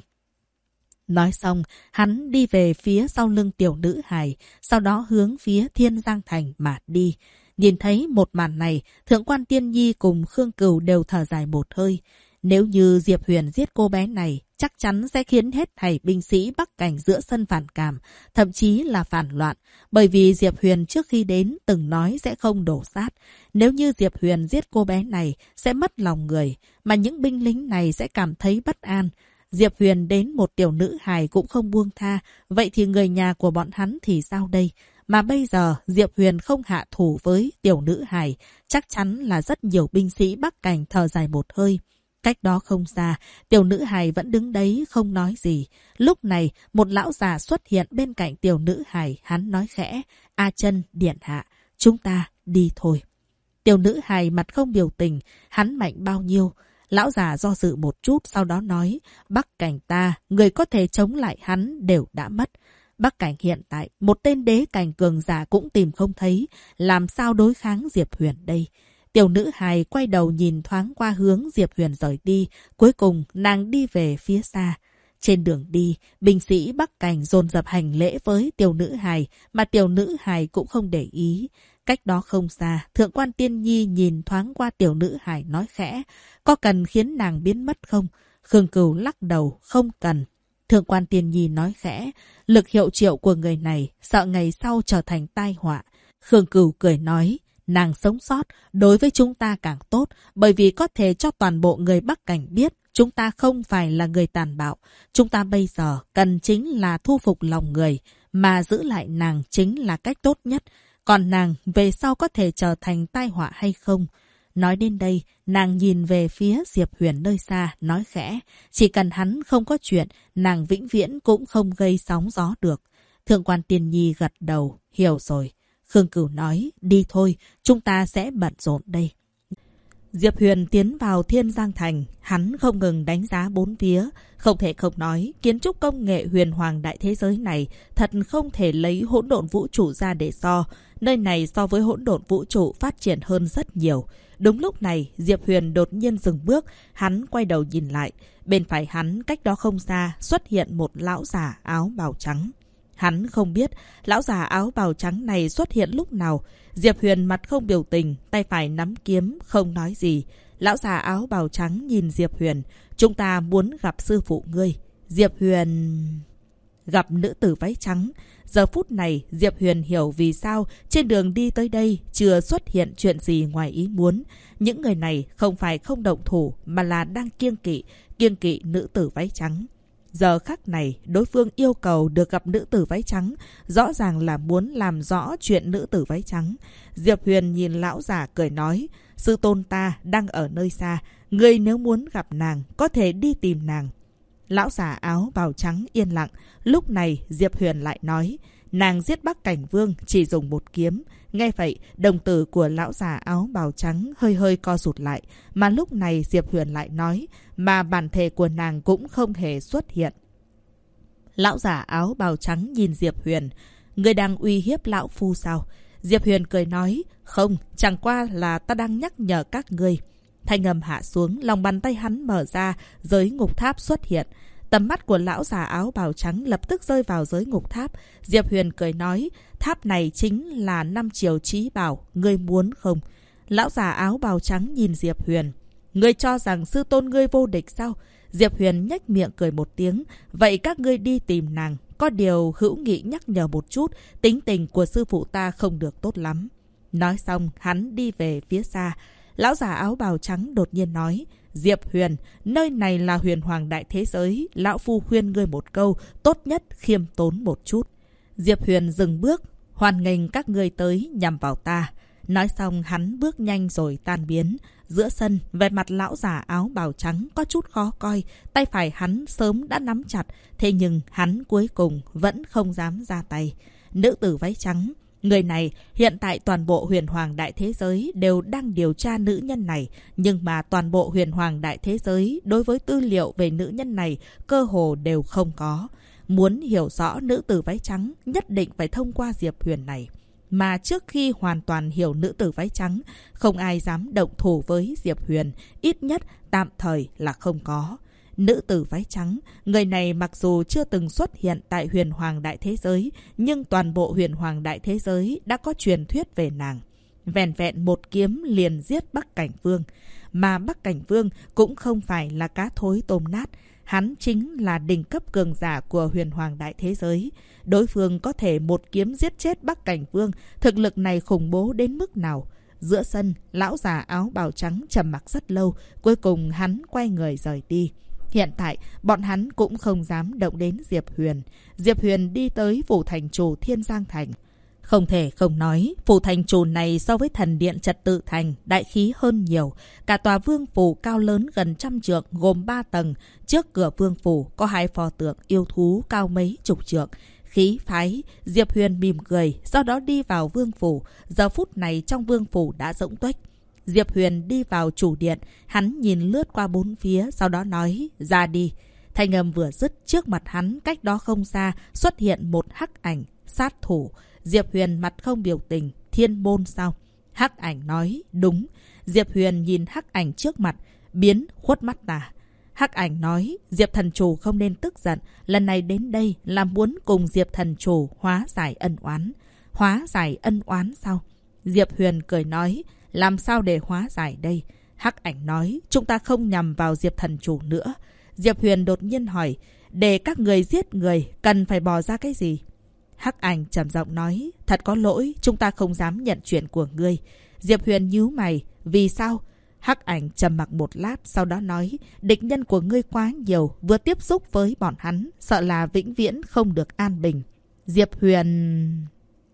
Nói xong, hắn đi về phía sau lưng tiểu nữ hài, sau đó hướng phía Thiên Giang Thành mà đi. Nhìn thấy một màn này, Thượng quan Tiên Nhi cùng Khương Cửu đều thở dài một hơi. Nếu như Diệp Huyền giết cô bé này, chắc chắn sẽ khiến hết thảy binh sĩ Bắc Cảnh giữa sân phản cảm, thậm chí là phản loạn. Bởi vì Diệp Huyền trước khi đến từng nói sẽ không đổ sát. Nếu như Diệp Huyền giết cô bé này, sẽ mất lòng người, mà những binh lính này sẽ cảm thấy bất an. Diệp Huyền đến một tiểu nữ hài cũng không buông tha, vậy thì người nhà của bọn hắn thì sao đây? Mà bây giờ Diệp Huyền không hạ thủ với tiểu nữ hài, chắc chắn là rất nhiều binh sĩ Bắc Cảnh thở dài một hơi. Cách đó không xa, tiểu nữ hài vẫn đứng đấy không nói gì. Lúc này, một lão già xuất hiện bên cạnh tiểu nữ hài, hắn nói khẽ, A Chân điện hạ, chúng ta đi thôi. Tiểu nữ hài mặt không biểu tình, hắn mạnh bao nhiêu? Lão già do dự một chút, sau đó nói, Bắc Cảnh ta, người có thể chống lại hắn đều đã mất. Bắc Cảnh hiện tại, một tên đế cảnh cường giả cũng tìm không thấy, làm sao đối kháng Diệp Huyền đây? Tiểu nữ hài quay đầu nhìn thoáng qua hướng Diệp Huyền rời đi, cuối cùng nàng đi về phía xa. Trên đường đi, binh sĩ Bắc Cảnh dồn dập hành lễ với tiểu nữ hài, mà tiểu nữ hài cũng không để ý. Cách đó không xa, Thượng quan Tiên Nhi nhìn thoáng qua tiểu nữ hài nói khẽ. Có cần khiến nàng biến mất không? Khương Cửu lắc đầu, không cần. Thượng quan Tiên Nhi nói khẽ. Lực hiệu triệu của người này sợ ngày sau trở thành tai họa. Khương Cửu cười nói. Nàng sống sót đối với chúng ta càng tốt, bởi vì có thể cho toàn bộ người Bắc Cảnh biết chúng ta không phải là người tàn bạo. Chúng ta bây giờ cần chính là thu phục lòng người, mà giữ lại nàng chính là cách tốt nhất. Còn nàng về sau có thể trở thành tai họa hay không? Nói đến đây, nàng nhìn về phía Diệp Huyền nơi xa, nói khẽ. Chỉ cần hắn không có chuyện, nàng vĩnh viễn cũng không gây sóng gió được. Thượng quan Tiên Nhi gật đầu, hiểu rồi. Khương Cửu nói, đi thôi, chúng ta sẽ bận rộn đây. Diệp Huyền tiến vào Thiên Giang Thành, hắn không ngừng đánh giá bốn phía. Không thể không nói, kiến trúc công nghệ huyền hoàng đại thế giới này thật không thể lấy hỗn độn vũ trụ ra để so. Nơi này so với hỗn độn vũ trụ phát triển hơn rất nhiều. Đúng lúc này, Diệp Huyền đột nhiên dừng bước, hắn quay đầu nhìn lại. Bên phải hắn, cách đó không xa, xuất hiện một lão già áo bào trắng. Hắn không biết lão già áo bào trắng này xuất hiện lúc nào. Diệp Huyền mặt không biểu tình, tay phải nắm kiếm, không nói gì. Lão già áo bào trắng nhìn Diệp Huyền. Chúng ta muốn gặp sư phụ ngươi. Diệp Huyền... Gặp nữ tử váy trắng. Giờ phút này, Diệp Huyền hiểu vì sao trên đường đi tới đây chưa xuất hiện chuyện gì ngoài ý muốn. Những người này không phải không động thủ mà là đang kiêng kỵ nữ tử váy trắng. Giờ khắc này, đối phương yêu cầu được gặp nữ tử váy trắng, rõ ràng là muốn làm rõ chuyện nữ tử váy trắng. Diệp Huyền nhìn lão già cười nói, sư tôn ta đang ở nơi xa, ngươi nếu muốn gặp nàng, có thể đi tìm nàng. Lão già áo bào trắng yên lặng, lúc này Diệp Huyền lại nói, nàng giết Bắc Cảnh Vương chỉ dùng một kiếm. Nghe vậy, đồng tử của lão già áo bào trắng hơi hơi co rụt lại, mà lúc này Diệp Huyền lại nói, mà bản thể của nàng cũng không hề xuất hiện. Lão già áo bào trắng nhìn Diệp Huyền, ngươi đang uy hiếp lão phu sao? Diệp Huyền cười nói, không, chẳng qua là ta đang nhắc nhở các ngươi. Thanh âm hạ xuống, lòng bàn tay hắn mở ra, giới ngục tháp xuất hiện. Tầm mắt của lão già áo bào trắng lập tức rơi vào giới ngục tháp. Diệp Huyền cười nói, tháp này chính là 5 triều chí bảo, ngươi muốn không? Lão già áo bào trắng nhìn Diệp Huyền. Ngươi cho rằng sư tôn ngươi vô địch sao? Diệp Huyền nhếch miệng cười một tiếng. Vậy các ngươi đi tìm nàng. Có điều hữu nghị nhắc nhở một chút, tính tình của sư phụ ta không được tốt lắm. Nói xong, hắn đi về phía xa. Lão già áo bào trắng đột nhiên nói, Diệp Huyền, nơi này là huyền hoàng đại thế giới. Lão phu khuyên ngươi một câu, tốt nhất khiêm tốn một chút. Diệp Huyền dừng bước, hoan nghênh các ngươi tới nhằm vào ta. Nói xong hắn bước nhanh rồi tan biến. Giữa sân, vẻ mặt lão già áo bào trắng có chút khó coi. Tay phải hắn sớm đã nắm chặt, thế nhưng hắn cuối cùng vẫn không dám ra tay. Nữ tử váy trắng. Người này, hiện tại toàn bộ huyền hoàng đại thế giới đều đang điều tra nữ nhân này. Nhưng mà toàn bộ huyền hoàng đại thế giới đối với tư liệu về nữ nhân này cơ hồ đều không có. Muốn hiểu rõ nữ tử váy trắng, nhất định phải thông qua Diệp Huyền này. Mà trước khi hoàn toàn hiểu nữ tử váy trắng, không ai dám động thủ với Diệp Huyền, ít nhất tạm thời là không có. Nữ tử váy trắng, người này mặc dù chưa từng xuất hiện tại huyền hoàng đại thế giới, nhưng toàn bộ huyền hoàng đại thế giới đã có truyền thuyết về nàng. Vẹn vẹn một kiếm liền giết Bắc Cảnh Vương. Mà Bắc Cảnh Vương cũng không phải là cá thối tôm nát. Hắn chính là đỉnh cấp cường giả của huyền hoàng đại thế giới. Đối phương có thể một kiếm giết chết Bắc Cảnh Vương, thực lực này khủng bố đến mức nào? Giữa sân, lão già áo bào trắng trầm mặc rất lâu, cuối cùng hắn quay người rời đi. Hiện tại, bọn hắn cũng không dám động đến Diệp Huyền. Diệp Huyền đi tới phủ thành chủ Thiên Giang Thành. Không thể không nói, phủ thành chủ này so với thần điện Trật Tự Thành đại khí hơn nhiều. Cả tòa vương phủ cao lớn gần 100 trượng, gồm 3 tầng. Trước cửa vương phủ có 2 pho tượng yêu thú cao mấy chục trượng. Khí phái, Diệp Huyền mỉm cười, sau đó đi vào vương phủ. Giờ phút này trong vương phủ đã rỗng tuếch. Diệp Huyền đi vào chủ điện, hắn nhìn lướt qua bốn phía, sau đó nói, ra đi. Thanh âm vừa dứt, trước mặt hắn cách đó không xa xuất hiện một hắc ảnh, sát thủ. Diệp Huyền mặt không biểu tình, thiên môn sao? Hắc ảnh nói, đúng. Diệp Huyền nhìn hắc ảnh trước mặt, biến khuất mắt ta. Hắc ảnh nói, Diệp thần chủ không nên tức giận, lần này đến đây là muốn cùng Diệp thần chủ hóa giải ân oán. Hóa giải ân oán sao? Diệp Huyền cười nói, làm sao để hóa giải đây? Hắc Ảnh nói, chúng ta không nhằm vào Diệp thần chủ nữa. Diệp Huyền đột nhiên hỏi, để các người giết người, cần phải bỏ ra cái gì? Hắc Ảnh trầm giọng nói, thật có lỗi, chúng ta không dám nhận chuyện của ngươi. Diệp Huyền nhíu mày, vì sao? Hắc Ảnh trầm mặc một lát, sau đó nói, địch nhân của ngươi quá nhiều, vừa tiếp xúc với bọn hắn, sợ là vĩnh viễn không được an bình. Diệp Huyền...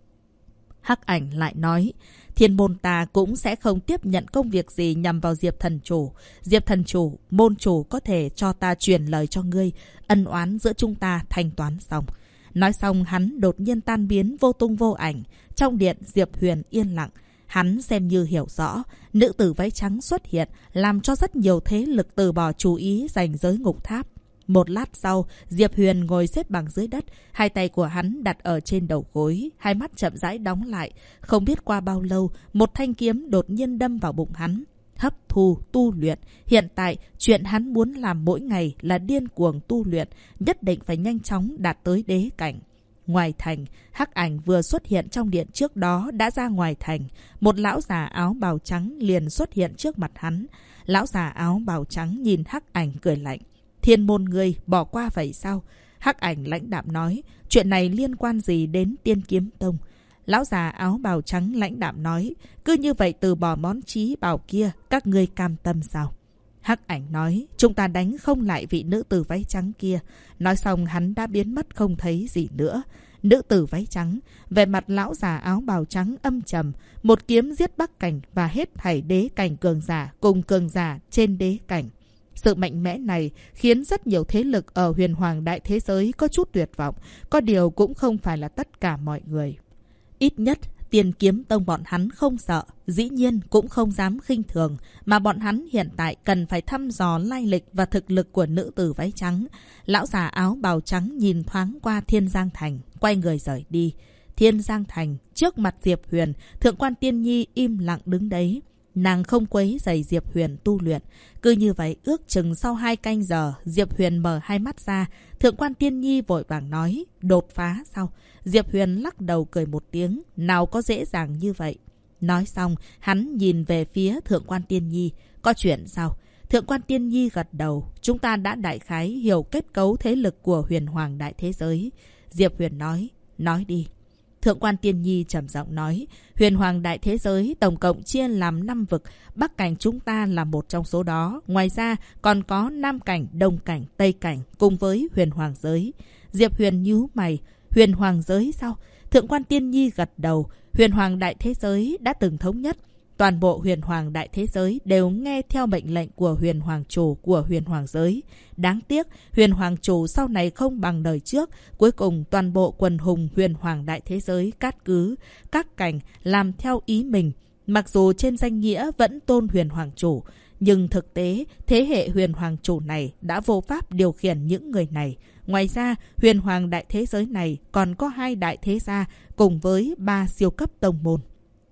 Hắc Ảnh lại nói, Thiên môn ta cũng sẽ không tiếp nhận công việc gì nhằm vào Diệp thần chủ. Diệp thần chủ, môn chủ có thể cho ta truyền lời cho ngươi, ân oán giữa chúng ta thanh toán xong. Nói xong hắn đột nhiên tan biến vô tung vô ảnh. Trong điện Diệp Huyền yên lặng. Hắn xem như hiểu rõ, nữ tử váy trắng xuất hiện, làm cho rất nhiều thế lực từ bỏ chú ý giành giới ngục tháp. Một lát sau, Diệp Huyền ngồi xếp bằng dưới đất, hai tay của hắn đặt ở trên đầu gối, hai mắt chậm rãi đóng lại. Không biết qua bao lâu, một thanh kiếm đột nhiên đâm vào bụng hắn. Hấp thu, tu luyện. Hiện tại, chuyện hắn muốn làm mỗi ngày là điên cuồng tu luyện, nhất định phải nhanh chóng đạt tới đế cảnh. Ngoài thành, Hắc Ảnh vừa xuất hiện trong điện trước đó đã ra ngoài thành. Một lão già áo bào trắng liền xuất hiện trước mặt hắn. Lão già áo bào trắng nhìn Hắc Ảnh cười lạnh. Thiên môn ngươi bỏ qua vậy sao? Hắc Ảnh lãnh đạm nói, chuyện này liên quan gì đến Tiên Kiếm Tông? Lão già áo bào trắng lãnh đạm nói, cứ như vậy từ bỏ món chí bảo kia, các ngươi cam tâm sao? Hắc Ảnh nói, chúng ta đánh không lại vị nữ tử váy trắng kia. Nói xong hắn đã biến mất không thấy gì nữa. Nữ tử váy trắng, về mặt lão già áo bào trắng âm trầm, một kiếm giết Bắc Cảnh và hết thảy đế cảnh cường giả cùng cường giả trên đế cảnh. Sự mạnh mẽ này khiến rất nhiều thế lực ở huyền hoàng đại thế giới có chút tuyệt vọng, có điều cũng không phải là tất cả mọi người. Ít nhất, Tiên Kiếm Tông bọn hắn không sợ, dĩ nhiên cũng không dám khinh thường, mà bọn hắn hiện tại cần phải thăm dò lai lịch và thực lực của nữ tử váy trắng. Lão già áo bào trắng nhìn thoáng qua Thiên Giang Thành, quay người rời đi. Thiên Giang Thành, trước mặt Diệp Huyền, Thượng quan Tiên Nhi im lặng đứng đấy. Nàng không quấy rầy Diệp Huyền tu luyện. Cứ như vậy, ước chừng sau 2 canh giờ, Diệp Huyền mở hai mắt ra. Thượng quan Tiên Nhi vội vàng nói, đột phá sao? Diệp Huyền lắc đầu cười một tiếng, nào có dễ dàng như vậy. Nói xong, hắn nhìn về phía Thượng quan Tiên Nhi, có chuyện sao? Thượng quan Tiên Nhi gật đầu, chúng ta đã đại khái hiểu kết cấu thế lực của huyền hoàng đại thế giới. Diệp Huyền nói đi. Thượng quan Tiên Nhi trầm giọng nói, huyền hoàng đại thế giới tổng cộng chia làm 5 vực, Bắc Cảnh chúng ta là một trong số đó. Ngoài ra còn có Nam Cảnh, Đông Cảnh, Tây Cảnh cùng với huyền hoàng giới. Diệp Huyền nhíu mày, huyền hoàng giới sao? Thượng quan Tiên Nhi gật đầu, huyền hoàng đại thế giới đã từng thống nhất. Toàn bộ huyền hoàng đại thế giới đều nghe theo mệnh lệnh của huyền hoàng chủ của huyền hoàng giới. Đáng tiếc, huyền hoàng chủ sau này không bằng đời trước. Cuối cùng toàn bộ quần hùng huyền hoàng đại thế giới cát cứ, các cảnh làm theo ý mình. Mặc dù trên danh nghĩa vẫn tôn huyền hoàng chủ, nhưng thực tế thế hệ huyền hoàng chủ này đã vô pháp điều khiển những người này. Ngoài ra, huyền hoàng đại thế giới này còn có 2 đại thế gia cùng với 3 siêu cấp tông môn.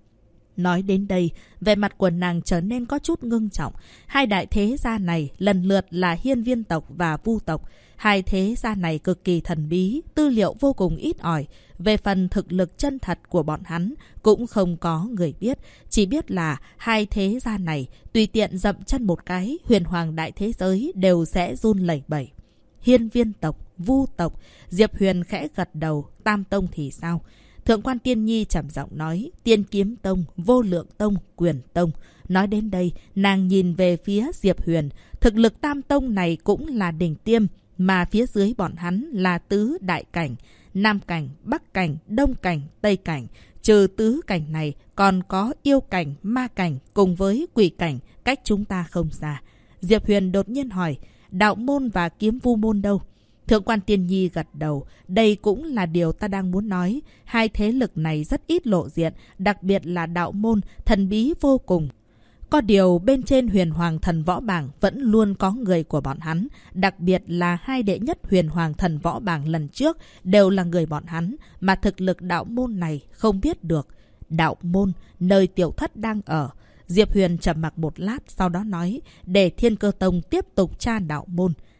Nói đến đây, vẻ mặt của nàng trở nên có chút ngưng trọng. 2 đại thế gia này lần lượt là Hiên Viên tộc và Vu tộc. 2 thế gia này cực kỳ thần bí, tư liệu vô cùng ít ỏi. Về phần thực lực chân thật của bọn hắn cũng không có người biết. Chỉ biết là 2 thế gia này tùy tiện dậm chân một cái, huyền hoàng đại thế giới đều sẽ run lẩy bẩy. Hiên Viên tộc, Vu tộc, Diệp Huyền khẽ gật đầu. Tam tông thì sao? Thượng quan Tiên Nhi trầm giọng nói, Tiên Kiếm Tông, Vô Lượng Tông, Quyền Tông. Nói đến đây, nàng nhìn về phía Diệp Huyền. Thực lực tam tông này cũng là đỉnh tiêm, mà phía dưới bọn hắn là tứ đại cảnh, Nam Cảnh, Bắc Cảnh, Đông Cảnh, Tây Cảnh. Trừ tứ cảnh này, còn có yêu cảnh, ma cảnh cùng với quỷ cảnh, cách chúng ta không xa. Diệp Huyền đột nhiên hỏi, đạo môn và kiếm vu môn đâu? Thượng quan Tiên Nhi gật đầu, đây cũng là điều ta đang muốn nói. 2 thế lực này rất ít lộ diện, đặc biệt là đạo môn, thần bí vô cùng. Có điều bên trên huyền hoàng thần võ bảng vẫn luôn có người của bọn hắn, đặc biệt là 2 đệ nhất huyền hoàng thần võ bảng lần trước đều là người bọn hắn, mà thực lực đạo môn này không biết được. Đạo môn, nơi Tiểu Thất đang ở. Diệp Huyền trầm mặc một lát, sau đó nói, để Thiên Cơ Tông tiếp tục tra đạo môn.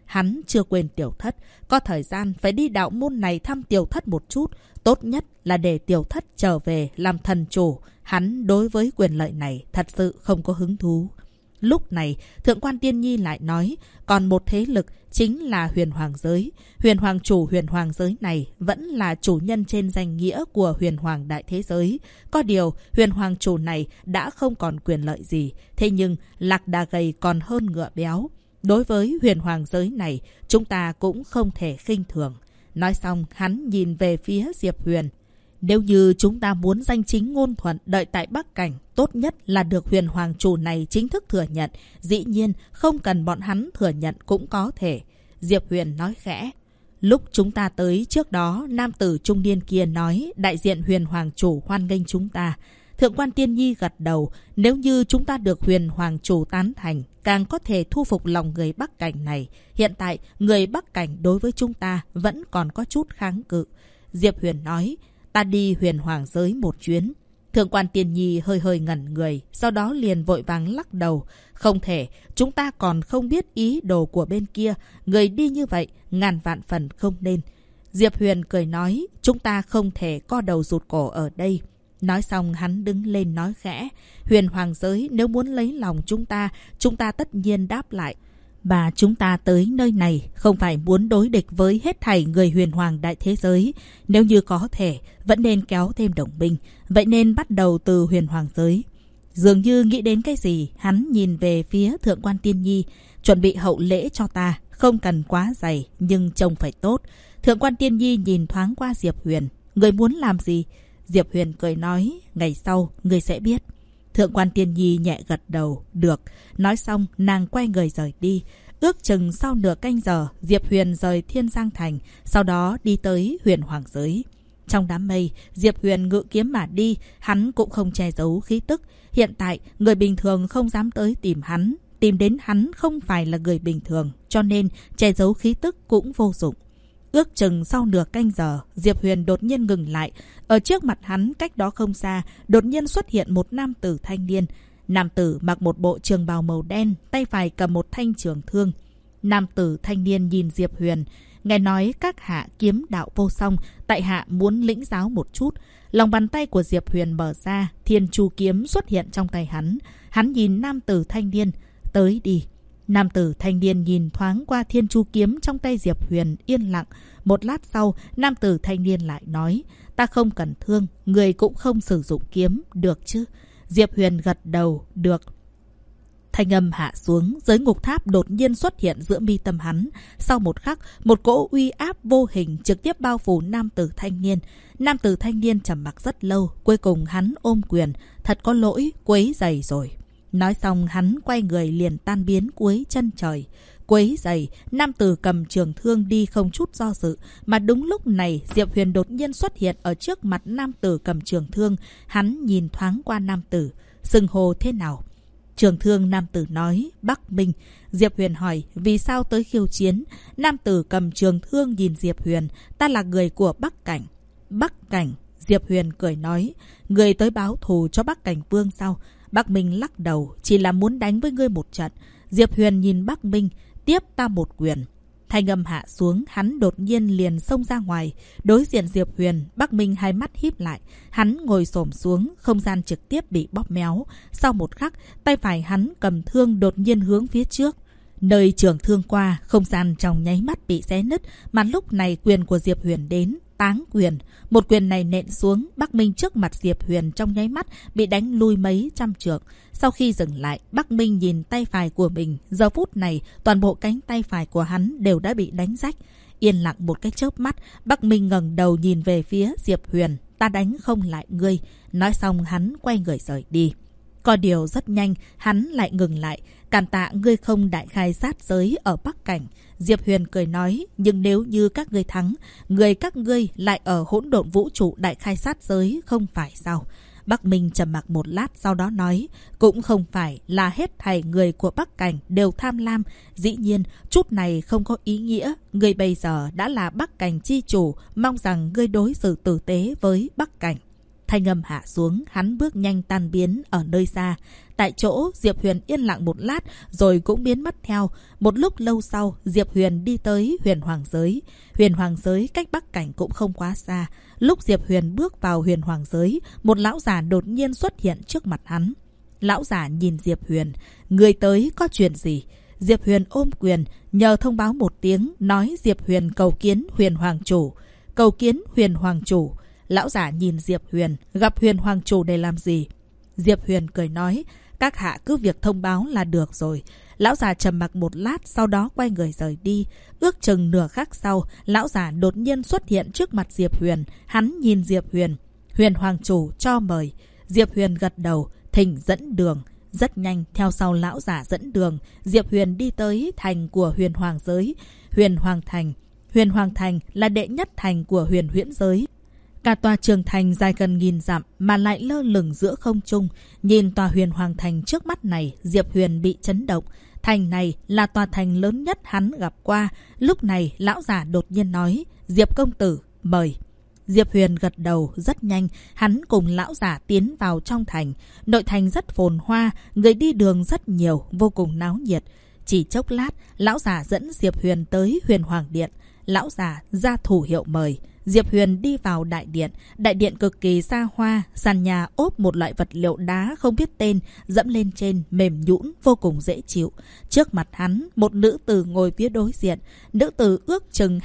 hắn chưa quên tiểu thất. Có thời gian phải đi đạo môn này thăm tiểu thất một chút. Tốt nhất là để tiểu thất trở về làm thần chủ. Hắn đối với quyền lợi này thật sự không có hứng thú. Lúc này, Thượng quan Tiên Nhi lại nói, còn một thế lực chính là huyền hoàng giới. Huyền hoàng chủ huyền hoàng giới này vẫn là chủ nhân trên danh nghĩa của huyền hoàng đại thế giới. Có điều, huyền hoàng chủ này đã không còn quyền lợi gì. Thế nhưng, lạc đà gầy còn hơn ngựa béo. Đối với huyền hoàng giới này, chúng ta cũng không thể khinh thường. Nói xong, hắn nhìn về phía Diệp Huyền. Nếu như chúng ta muốn danh chính ngôn thuận đợi tại Bắc Cảnh, tốt nhất là được huyền hoàng chủ này chính thức thừa nhận. Dĩ nhiên, không cần bọn hắn thừa nhận cũng có thể. Diệp Huyền nói khẽ. Lúc chúng ta tới trước đó, nam tử trung niên kia nói đại diện huyền hoàng chủ hoan nghênh chúng ta. Thượng quan Tiên Nhi gật đầu. Nếu như chúng ta được huyền hoàng chủ tán thành, càng có thể thu phục lòng người Bắc Cảnh này. Hiện tại, người Bắc Cảnh đối với chúng ta vẫn còn có chút kháng cự. Diệp Huyền nói, ta đi huyền hoàng giới một chuyến. Thượng quan Tiên Nhi hơi hơi ngẩn người, sau đó liền vội vàng lắc đầu. Không thể, chúng ta còn không biết ý đồ của bên kia. Người đi như vậy, ngàn vạn phần không nên. Diệp Huyền cười nói, chúng ta không thể co đầu rụt cổ ở đây. Nói xong hắn đứng lên nói khẽ, huyền hoàng giới nếu muốn lấy lòng chúng ta tất nhiên đáp lại. Và chúng ta tới nơi này không phải muốn đối địch với hết thảy người huyền hoàng đại thế giới. Nếu như có thể, vẫn nên kéo thêm đồng binh. Vậy nên bắt đầu từ huyền hoàng giới. Dường như nghĩ đến cái gì, hắn nhìn về phía Thượng quan Tiên Nhi. Chuẩn bị hậu lễ cho ta, không cần quá dày, nhưng trông phải tốt. Thượng quan Tiên Nhi nhìn thoáng qua Diệp Huyền. Người muốn làm gì? Diệp Huyền cười nói, ngày sau, người sẽ biết. Thượng quan Tiên Nhi nhẹ gật đầu, được. Nói xong, nàng quay người rời đi. Ước chừng sau nửa canh giờ, Diệp Huyền rời Thiên Giang Thành, sau đó đi tới huyền hoàng giới. Trong đám mây, Diệp Huyền ngự kiếm mà đi, hắn cũng không che giấu khí tức. Hiện tại, người bình thường không dám tới tìm hắn. Tìm đến hắn không phải là người bình thường, cho nên che giấu khí tức cũng vô dụng. Ước chừng sau nửa canh giờ, Diệp Huyền đột nhiên ngừng lại. Ở trước mặt hắn, cách đó không xa, đột nhiên xuất hiện một nam tử thanh niên. Nam tử mặc một bộ trường bào màu đen, tay phải cầm một thanh trường thương. Nam tử thanh niên nhìn Diệp Huyền. Nghe nói các hạ kiếm đạo vô song, tại hạ muốn lĩnh giáo một chút. Lòng bàn tay của Diệp Huyền mở ra, thiên chu kiếm xuất hiện trong tay hắn. Hắn nhìn nam tử thanh niên, tới đi. Nam tử thanh niên nhìn thoáng qua thiên chu kiếm trong tay Diệp Huyền, yên lặng. Một lát sau, nam tử thanh niên lại nói, ta không cần thương, người cũng không sử dụng kiếm, được chứ? Diệp Huyền gật đầu, được. Thanh âm hạ xuống, giới ngục tháp đột nhiên xuất hiện giữa mi tâm hắn. Sau một khắc, một cỗ uy áp vô hình trực tiếp bao phủ nam tử thanh niên. Nam tử thanh niên trầm mặc rất lâu, cuối cùng hắn ôm quyền, thật có lỗi, quấy rầy rồi. Nói xong hắn quay người liền tan biến cuối chân trời. Quấy rầy, nam tử cầm trường thương đi không chút do dự. Mà đúng lúc này Diệp Huyền đột nhiên xuất hiện ở trước mặt nam tử cầm trường thương. Hắn nhìn thoáng qua nam tử. Xưng hô thế nào? Trường thương nam tử nói, Bắc Minh. Diệp Huyền hỏi, vì sao tới khiêu chiến? Nam tử cầm trường thương nhìn Diệp Huyền, ta là người của Bắc Cảnh. Bắc Cảnh? Diệp Huyền cười nói, người tới báo thù cho Bắc Cảnh Vương sao? Bắc Minh lắc đầu, chỉ là muốn đánh với ngươi một trận. Diệp Huyền nhìn Bắc Minh, tiếp ta một quyền. Thanh âm hạ xuống, hắn đột nhiên liền xông ra ngoài. Đối diện Diệp Huyền, Bắc Minh hai mắt híp lại. Hắn ngồi xổm xuống, không gian trực tiếp bị bóp méo. Sau một khắc, tay phải hắn cầm thương đột nhiên hướng phía trước. Nơi trường thương qua, không gian trong nháy mắt bị xé nứt. Mà lúc này quyền của Diệp Huyền đến, táng quyền. Một quyền này nện xuống, Bắc Minh trước mặt Diệp Huyền trong nháy mắt bị đánh lui mấy trăm trượng. Sau khi dừng lại, Bắc Minh nhìn tay phải của mình. Giờ phút này, toàn bộ cánh tay phải của hắn đều đã bị đánh rách. Yên lặng một cái chớp mắt, Bắc Minh ngẩng đầu nhìn về phía Diệp Huyền. Ta đánh không lại ngươi. Nói xong hắn quay người rời đi. Có điều rất nhanh, hắn lại ngừng lại. Cảm tạ ngươi không đại khai sát giới ở Bắc Cảnh. Diệp Huyền cười nói, nhưng nếu như các ngươi thắng, người các ngươi lại ở hỗn độn vũ trụ đại khai sát giới không phải sao? Bắc Minh trầm mặc một lát sau đó nói, cũng không phải là hết thảy người của Bắc Cảnh đều tham lam. Dĩ nhiên, chút này không có ý nghĩa. Ngươi bây giờ đã là Bắc Cảnh chi chủ, mong rằng ngươi đối xử tử tế với Bắc Cảnh. Thanh âm hạ xuống, hắn bước nhanh tan biến ở nơi xa. Tại chỗ, Diệp Huyền yên lặng một lát rồi cũng biến mất theo. Một lúc lâu sau, Diệp Huyền đi tới Huyền Hoàng Giới. Huyền Hoàng Giới cách Bắc Cảnh cũng không quá xa. Lúc Diệp Huyền bước vào Huyền Hoàng Giới, một lão già đột nhiên xuất hiện trước mặt hắn. Lão già nhìn Diệp Huyền, người tới có chuyện gì? Diệp Huyền ôm quyền, nhờ thông báo một tiếng, nói Diệp Huyền cầu kiến Huyền Hoàng Chủ. Cầu kiến Huyền Hoàng Chủ. Lão giả nhìn Diệp Huyền, gặp Huyền Hoàng Chủ để làm gì? Diệp Huyền cười nói, các hạ cứ việc thông báo là được rồi. Lão già trầm mặc một lát, sau đó quay người rời đi. Ước chừng nửa khắc sau, lão già đột nhiên xuất hiện trước mặt Diệp Huyền. Hắn nhìn Diệp Huyền. Huyền Hoàng Chủ cho mời. Diệp Huyền gật đầu, thỉnh dẫn đường. Rất nhanh, theo sau lão giả dẫn đường, Diệp Huyền đi tới thành của Huyền Hoàng Giới, Huyền Hoàng Thành. Huyền Hoàng Thành là đệ nhất thành của Huyền Huyễn Giới. Cả tòa trường thành dài gần 1000 dặm mà lại lơ lửng giữa không trung. Nhìn tòa Huyền Hoàng Thành trước mắt này, Diệp Huyền bị chấn động. Thành này là tòa thành lớn nhất hắn gặp qua. Lúc này, lão giả đột nhiên nói, Diệp công tử, mời. Diệp Huyền gật đầu rất nhanh, hắn cùng lão giả tiến vào trong thành. Nội thành rất phồn hoa, người đi đường rất nhiều, vô cùng náo nhiệt. Chỉ chốc lát, lão giả dẫn Diệp Huyền tới Huyền Hoàng Điện. Lão giả ra thủ hiệu mời. Diệp Huyền đi vào đại điện. Đại điện cực kỳ xa hoa, sàn nhà ốp một loại vật liệu đá không biết tên, dẫm lên trên mềm nhũn vô cùng dễ chịu. Trước mặt hắn, một nữ tử ngồi phía đối diện. Nữ tử ước chừng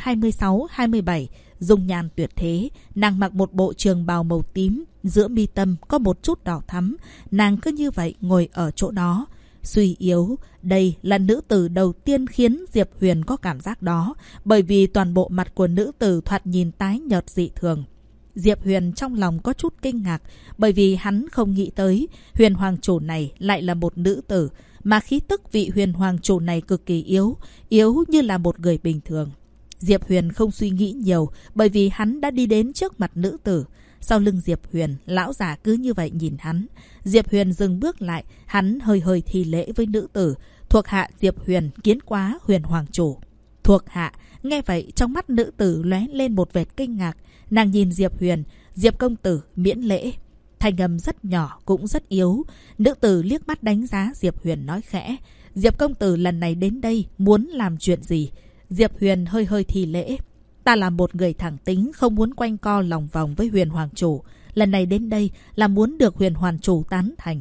26-27, dung nhan tuyệt thế. Nàng mặc một bộ trường bào màu tím, giữa mi tâm có một chút đỏ thắm. Nàng cứ như vậy ngồi ở chỗ đó, suy yếu. Đây là nữ tử đầu tiên khiến Diệp Huyền có cảm giác đó, bởi vì toàn bộ mặt của nữ tử thoạt nhìn tái nhợt dị thường. Diệp Huyền trong lòng có chút kinh ngạc, bởi vì hắn không nghĩ tới Huyền Hoàng Chủ này lại là một nữ tử, mà khí tức vị Huyền Hoàng Chủ này cực kỳ yếu, yếu như là một người bình thường. Diệp Huyền không suy nghĩ nhiều, bởi vì hắn đã đi đến trước mặt nữ tử. Sau lưng Diệp Huyền, lão già cứ như vậy nhìn hắn. Diệp Huyền dừng bước lại, hắn hơi hơi thi lễ với nữ tử. Thuộc hạ Diệp Huyền kiến quá Huyền Hoàng Chủ. Thuộc hạ, nghe vậy trong mắt nữ tử lóe lên một vệt kinh ngạc. Nàng nhìn Diệp Huyền, Diệp công tử miễn lễ. Thanh âm rất nhỏ cũng rất yếu. Nữ tử liếc mắt đánh giá Diệp Huyền nói khẽ, Diệp công tử lần này đến đây muốn làm chuyện gì? Diệp Huyền hơi hơi thi lễ. Ta là một người thẳng tính, không muốn quanh co lòng vòng với Huyền Hoàng Chủ. Lần này đến đây là muốn được Huyền Hoàng Chủ tán thành.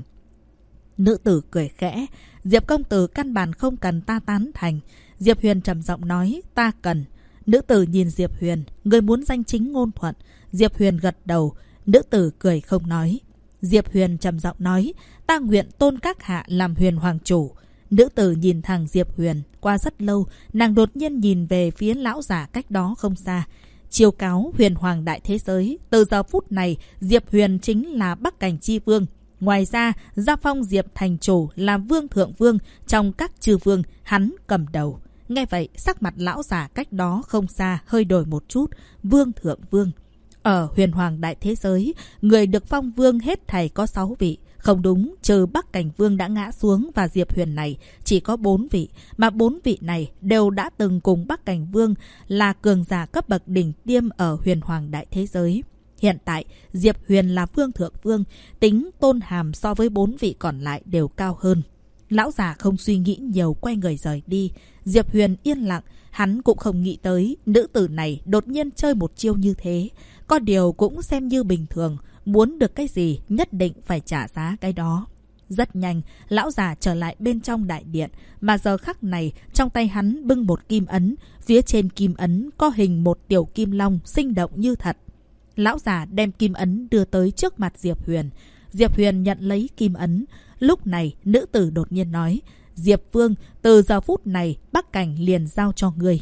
Nữ tử cười khẽ. Diệp công tử căn bản không cần ta tán thành. Diệp Huyền trầm giọng nói, ta cần. Nữ tử nhìn Diệp Huyền, người muốn danh chính ngôn thuận. Diệp Huyền gật đầu. Nữ tử cười không nói. Diệp Huyền trầm giọng nói, ta nguyện tôn các hạ làm Huyền Hoàng Chủ. Nữ tử nhìn thẳng Diệp Huyền. Qua rất lâu, nàng đột nhiên nhìn về phía lão giả cách đó không xa. Chiêu cáo Huyền Hoàng đại thế giới. Từ giờ phút này, Diệp Huyền chính là Bắc Cảnh chi vương. Ngoài ra, gia phong Diệp thành chủ là vương thượng vương. Trong các chư vương, hắn cầm đầu. Nghe vậy, sắc mặt lão giả cách đó không xa hơi đổi một chút. Vương thượng vương. Ở Huyền Hoàng đại thế giới, người được phong vương hết thảy có 6 vị. Không đúng, trừ Bắc Cảnh Vương đã ngã xuống và Diệp Huyền này chỉ có 4 vị. Mà 4 vị này đều đã từng cùng Bắc Cảnh Vương là cường giả cấp bậc đỉnh tiêm ở Huyền Hoàng đại thế giới. Hiện tại, Diệp Huyền là vương thượng vương, tính tôn hàm so với 4 vị còn lại đều cao hơn. Lão già không suy nghĩ nhiều quay người rời đi. Diệp Huyền yên lặng, hắn cũng không nghĩ tới nữ tử này đột nhiên chơi một chiêu như thế. Có điều cũng xem như bình thường, muốn được cái gì nhất định phải trả giá cái đó. Rất nhanh, lão già trở lại bên trong đại điện, mà giờ khắc này trong tay hắn bưng một kim ấn, phía trên kim ấn có hình một tiểu kim long sinh động như thật. Lão già đem kim ấn đưa tới trước mặt Diệp Huyền. Diệp Huyền nhận lấy kim ấn. Lúc này, nữ tử đột nhiên nói, Diệp Vương, từ giờ phút này Bắc Cảnh liền giao cho ngươi.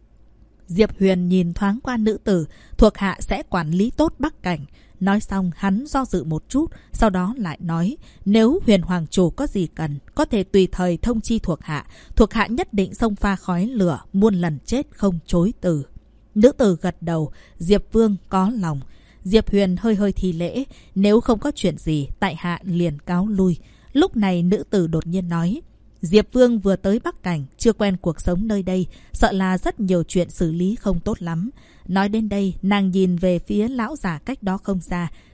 Diệp Huyền nhìn thoáng qua nữ tử, thuộc hạ sẽ quản lý tốt Bắc Cảnh. Nói xong hắn do dự một chút, sau đó lại nói, nếu Huyền Hoàng Chủ có gì cần, có thể tùy thời thông chi thuộc hạ nhất định xông pha khói lửa, muôn lần chết không chối từ. Nữ tử gật đầu, Diệp Vương có lòng. Diệp Huyền hơi hơi thi lễ, nếu không có chuyện gì, tại hạ liền cáo lui. Lúc này nữ tử đột nhiên nói, Diệp Vương vừa tới Bắc Cảnh, chưa quen cuộc sống nơi đây, sợ là rất nhiều chuyện xử lý không tốt lắm. Nói đến đây, nàng nhìn về phía lão già cách đó không xa,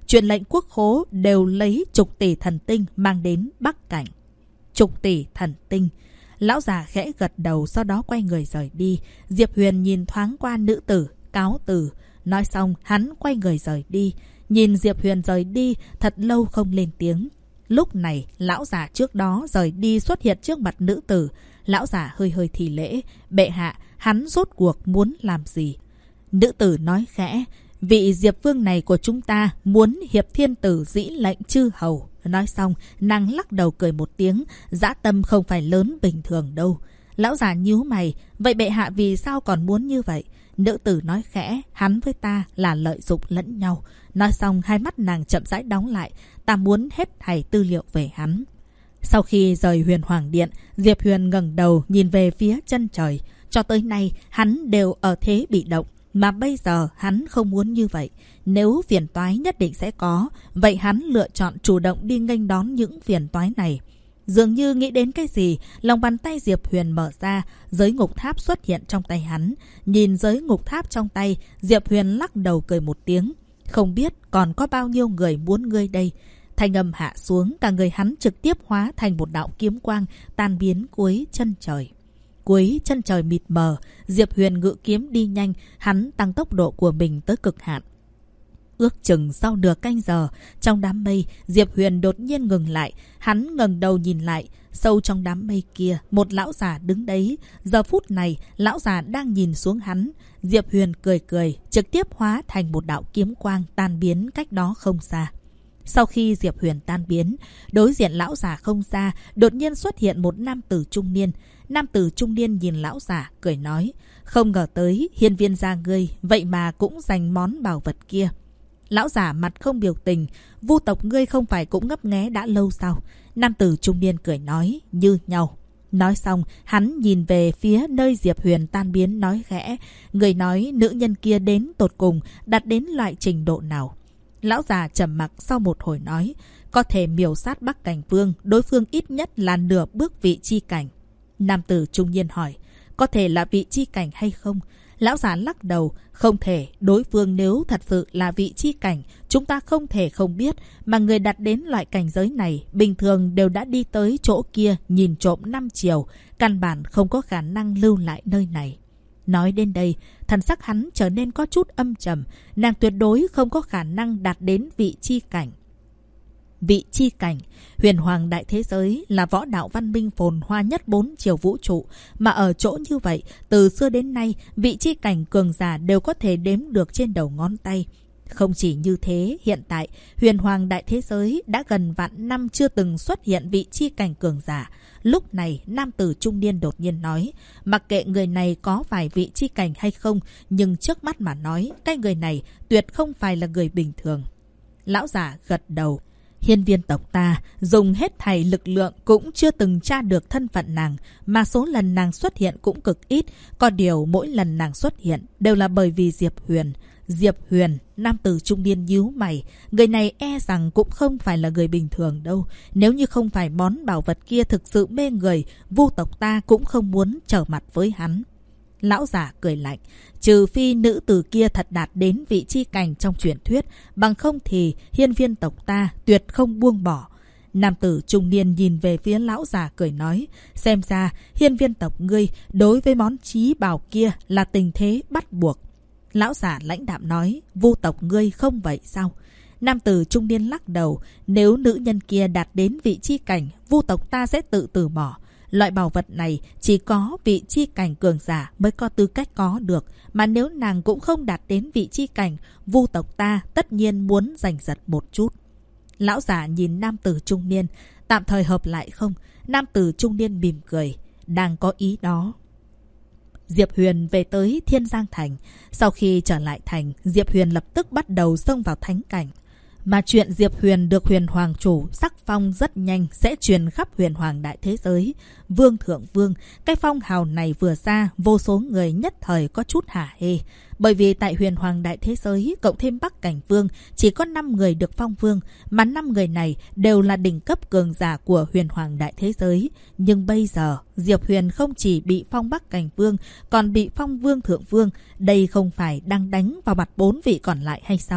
truyền lệnh quốc khố đều lấy chục tỷ thần tinh mang đến Bắc Cảnh. Chục tỷ thần tinh. Lão già khẽ gật đầu, sau đó quay người rời đi. Diệp Huyền nhìn thoáng qua nữ tử, cáo từ. Nói xong, hắn quay người rời đi. Nhìn Diệp Huyền rời đi, thật lâu không lên tiếng. Lúc này, lão già trước đó rời đi xuất hiện trước mặt nữ tử. Lão già hơi hơi thì lễ. Bệ hạ, hắn rốt cuộc muốn làm gì? Nữ tử nói khẽ. Vị Diệp Vương này của chúng ta muốn hiệp thiên tử dĩ lệnh chư hầu. Nói xong, nàng lắc đầu cười một tiếng. Dã tâm không phải lớn bình thường đâu. Lão già nhíu mày. Vậy bệ hạ vì sao còn muốn như vậy? Nữ tử nói khẽ. Hắn với ta là lợi dụng lẫn nhau. Nói xong, hai mắt nàng chậm rãi đóng lại. Ta muốn hết thảy tư liệu về hắn. Sau khi rời Huyền Hoàng Điện, Diệp Huyền ngẩng đầu nhìn về phía chân trời. Cho tới nay, hắn đều ở thế bị động. Mà bây giờ hắn không muốn như vậy. Nếu phiền toái nhất định sẽ có, vậy hắn lựa chọn chủ động đi nghênh đón những phiền toái này. Dường như nghĩ đến cái gì, lòng bàn tay Diệp Huyền mở ra, giới ngục tháp xuất hiện trong tay hắn. Nhìn giới ngục tháp trong tay, Diệp Huyền lắc đầu cười một tiếng. Không biết còn có bao nhiêu người muốn ngươi đây. Thanh âm hạ xuống, cả người hắn trực tiếp hóa thành một đạo kiếm quang tan biến cuối chân trời. Cuối chân trời mịt mờ, Diệp Huyền ngự kiếm đi nhanh, hắn tăng tốc độ của mình tới cực hạn. Ước chừng sau nửa canh giờ, trong đám mây, Diệp Huyền đột nhiên ngừng lại. Hắn ngẩng đầu nhìn lại, sâu trong đám mây kia, một lão già đứng đấy. Giờ phút này, lão già đang nhìn xuống hắn. Diệp Huyền cười cười, trực tiếp hóa thành một đạo kiếm quang tan biến cách đó không xa. Sau khi Diệp Huyền tan biến, đối diện lão già không xa, đột nhiên xuất hiện một nam tử trung niên. Nam tử trung niên nhìn lão già, cười nói, không ngờ tới hiên viên gia ngươi, vậy mà cũng giành món bảo vật kia. Lão già mặt không biểu tình, Vu tộc ngươi không phải cũng ngấp nghé đã lâu sao? Nam tử trung niên cười nói, như nhau. Nói xong, hắn nhìn về phía nơi Diệp Huyền tan biến nói khẽ, người nói nữ nhân kia đến tột cùng đạt đến loại trình độ nào? Lão già trầm mặc sau một hồi nói, có thể miểu sát Bắc Cảnh Vương, đối phương ít nhất là nửa bước vị chi cảnh. Nam tử trung niên hỏi, có thể là vị chi cảnh hay không? Lão già lắc đầu, không thể, đối phương nếu thật sự là vị chi cảnh, chúng ta không thể không biết, mà người đặt đến loại cảnh giới này, bình thường đều đã đi tới chỗ kia nhìn trộm 5 chiều, căn bản không có khả năng lưu lại nơi này. Nói đến đây, thần sắc hắn trở nên có chút âm trầm, nàng tuyệt đối không có khả năng đạt đến vị chi cảnh. Vị chi cảnh, huyền hoàng đại thế giới là võ đạo văn minh phồn hoa nhất 4 chiều vũ trụ, mà ở chỗ như vậy, từ xưa đến nay, vị chi cảnh cường giả đều có thể đếm được trên đầu ngón tay. Không chỉ như thế, hiện tại, huyền hoàng đại thế giới đã gần vạn năm chưa từng xuất hiện vị chi cảnh cường giả. Lúc này, nam tử trung niên đột nhiên nói, mặc kệ người này có phải vị chi cảnh hay không, nhưng trước mắt mà nói, cái người này tuyệt không phải là người bình thường. Lão giả gật đầu. Hiên viên tộc ta dùng hết thảy lực lượng cũng chưa từng tra được thân phận nàng, mà số lần nàng xuất hiện cũng cực ít, có điều mỗi lần nàng xuất hiện đều là bởi vì Diệp Huyền. Diệp Huyền, nam tử trung niên nhíu mày, người này e rằng cũng không phải là người bình thường đâu, nếu như không phải món bảo vật kia thực sự mê người, Vu tộc ta cũng không muốn trở mặt với hắn. Lão giả cười lạnh, trừ phi nữ tử kia thật đạt đến vị chi cảnh trong truyền thuyết, bằng không thì hiên viên tộc ta tuyệt không buông bỏ. Nam tử trung niên nhìn về phía lão già cười nói, xem ra hiên viên tộc ngươi đối với món chí bảo kia là tình thế bắt buộc. Lão già lãnh đạm nói, Vu tộc ngươi không vậy sao? Nam tử trung niên lắc đầu, nếu nữ nhân kia đạt đến vị chi cảnh, Vu tộc ta sẽ tự từ bỏ. Loại bảo vật này chỉ có vị chi cảnh cường giả mới có tư cách có được, mà nếu nàng cũng không đạt đến vị chi cảnh, Vu tộc ta tất nhiên muốn giành giật một chút. Lão giả nhìn nam tử trung niên, tạm thời hợp lại không? Nam tử trung niên mỉm cười, đang có ý đó. Diệp Huyền về tới Thiên Giang Thành. Sau khi trở lại thành, Diệp Huyền lập tức bắt đầu xông vào thánh cảnh. Mà chuyện Diệp Huyền được huyền hoàng chủ sắc phong rất nhanh sẽ truyền khắp huyền hoàng đại thế giới. Vương thượng vương, cái phong hào này vừa ra, vô số người nhất thời có chút hả hê. Bởi vì tại huyền hoàng đại thế giới, cộng thêm Bắc Cảnh Vương, chỉ có 5 người được phong vương, mà 5 người này đều là đỉnh cấp cường giả của huyền hoàng đại thế giới. Nhưng bây giờ, Diệp Huyền không chỉ bị phong Bắc Cảnh Vương, còn bị phong Vương thượng vương. Đây không phải đang đánh vào mặt 4 vị còn lại hay sao?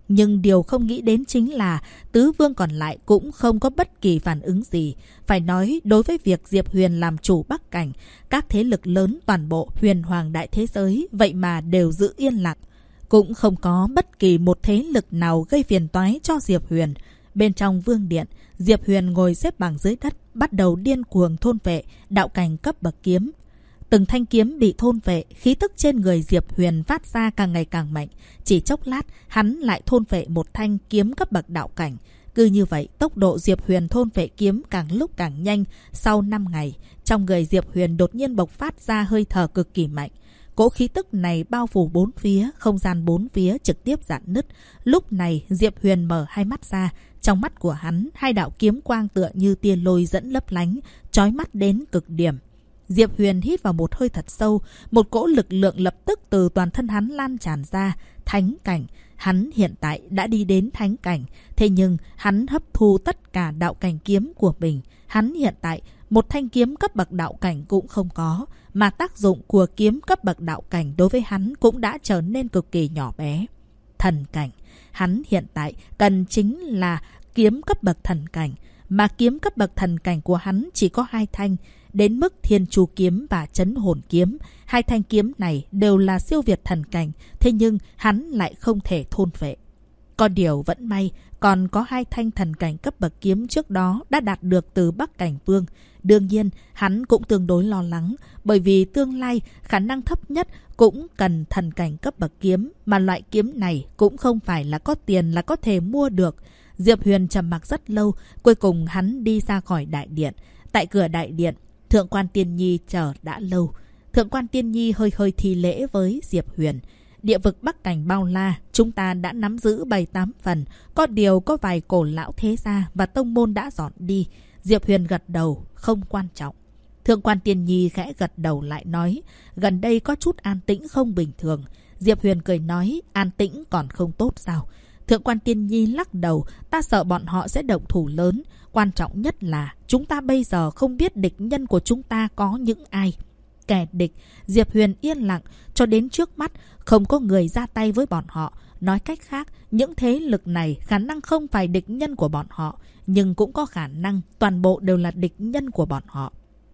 Nhưng điều không nghĩ đến chính là tứ vương còn lại cũng không có bất kỳ phản ứng gì. Phải nói đối với việc Diệp Huyền làm chủ Bắc Cảnh, các thế lực lớn toàn bộ huyền hoàng đại thế giới vậy mà đều giữ yên lặng. Cũng không có bất kỳ một thế lực nào gây phiền toái cho Diệp Huyền. Bên trong vương điện, Diệp Huyền ngồi xếp bằng dưới đất, bắt đầu điên cuồng thôn vệ đạo cảnh cấp bậc kiếm. Từng thanh kiếm bị thôn vệ, khí tức trên người Diệp Huyền phát ra càng ngày càng mạnh. Chỉ chốc lát, hắn lại thôn vệ một thanh kiếm cấp bậc đạo cảnh. Cứ như vậy, tốc độ Diệp Huyền thôn vệ kiếm càng lúc càng nhanh. Sau 5 ngày, trong người Diệp Huyền đột nhiên bộc phát ra hơi thở cực kỳ mạnh. Cỗ khí tức này bao phủ bốn phía, không gian bốn phía trực tiếp rạn nứt. Lúc này, Diệp Huyền mở hai mắt ra. Trong mắt của hắn, hai đạo kiếm quang tựa như tia lôi dẫn lấp lánh, chói mắt đến cực điểm. Diệp Huyền hít vào một hơi thật sâu, một cỗ lực lượng lập tức từ toàn thân hắn lan tràn ra. Thánh cảnh, hắn hiện tại đã đi đến thánh cảnh, thế nhưng hắn hấp thu tất cả đạo cảnh kiếm của mình. Hắn hiện tại một thanh kiếm cấp bậc đạo cảnh cũng không có, mà tác dụng của kiếm cấp bậc đạo cảnh đối với hắn cũng đã trở nên cực kỳ nhỏ bé. Thần cảnh, hắn hiện tại cần chính là kiếm cấp bậc thần cảnh, mà kiếm cấp bậc thần cảnh của hắn chỉ có 2 thanh, đến mức Thiên Chu kiếm và Chấn Hồn kiếm. 2 thanh kiếm này đều là siêu việt thần cảnh, thế nhưng hắn lại không thể thôn phệ. Có điều vẫn may, còn có 2 thanh thần cảnh cấp bậc kiếm trước đó đã đạt được từ Bắc Cảnh Vương. Đương nhiên, hắn cũng tương đối lo lắng, bởi vì tương lai khả năng thấp nhất cũng cần thần cảnh cấp bậc kiếm, mà loại kiếm này cũng không phải là có tiền là có thể mua được. Diệp Huyền trầm mặc rất lâu, cuối cùng hắn đi ra khỏi đại điện. Tại cửa đại điện, Thượng quan Tiên Nhi chờ đã lâu. Thượng quan Tiên Nhi hơi hơi thi lễ với Diệp Huyền. Địa vực Bắc Cảnh bao la, chúng ta đã nắm giữ 7-8 phần. Có điều có vài cổ lão thế gia và tông môn đã dọn đi. Diệp Huyền gật đầu, không quan trọng. Thượng quan Tiên Nhi khẽ gật đầu lại nói, gần đây có chút an tĩnh không bình thường. Diệp Huyền cười nói, an tĩnh còn không tốt sao? Thượng quan Tiên Nhi lắc đầu, ta sợ bọn họ sẽ động thủ lớn. Quan trọng nhất là chúng ta bây giờ không biết địch nhân của chúng ta có những ai. Kẻ địch, Diệp Huyền yên lặng, cho đến trước mắt không có người ra tay với bọn họ. Nói cách khác, những thế lực này khả năng không phải địch nhân của bọn họ, nhưng cũng có khả năng toàn bộ đều là địch nhân của bọn họ.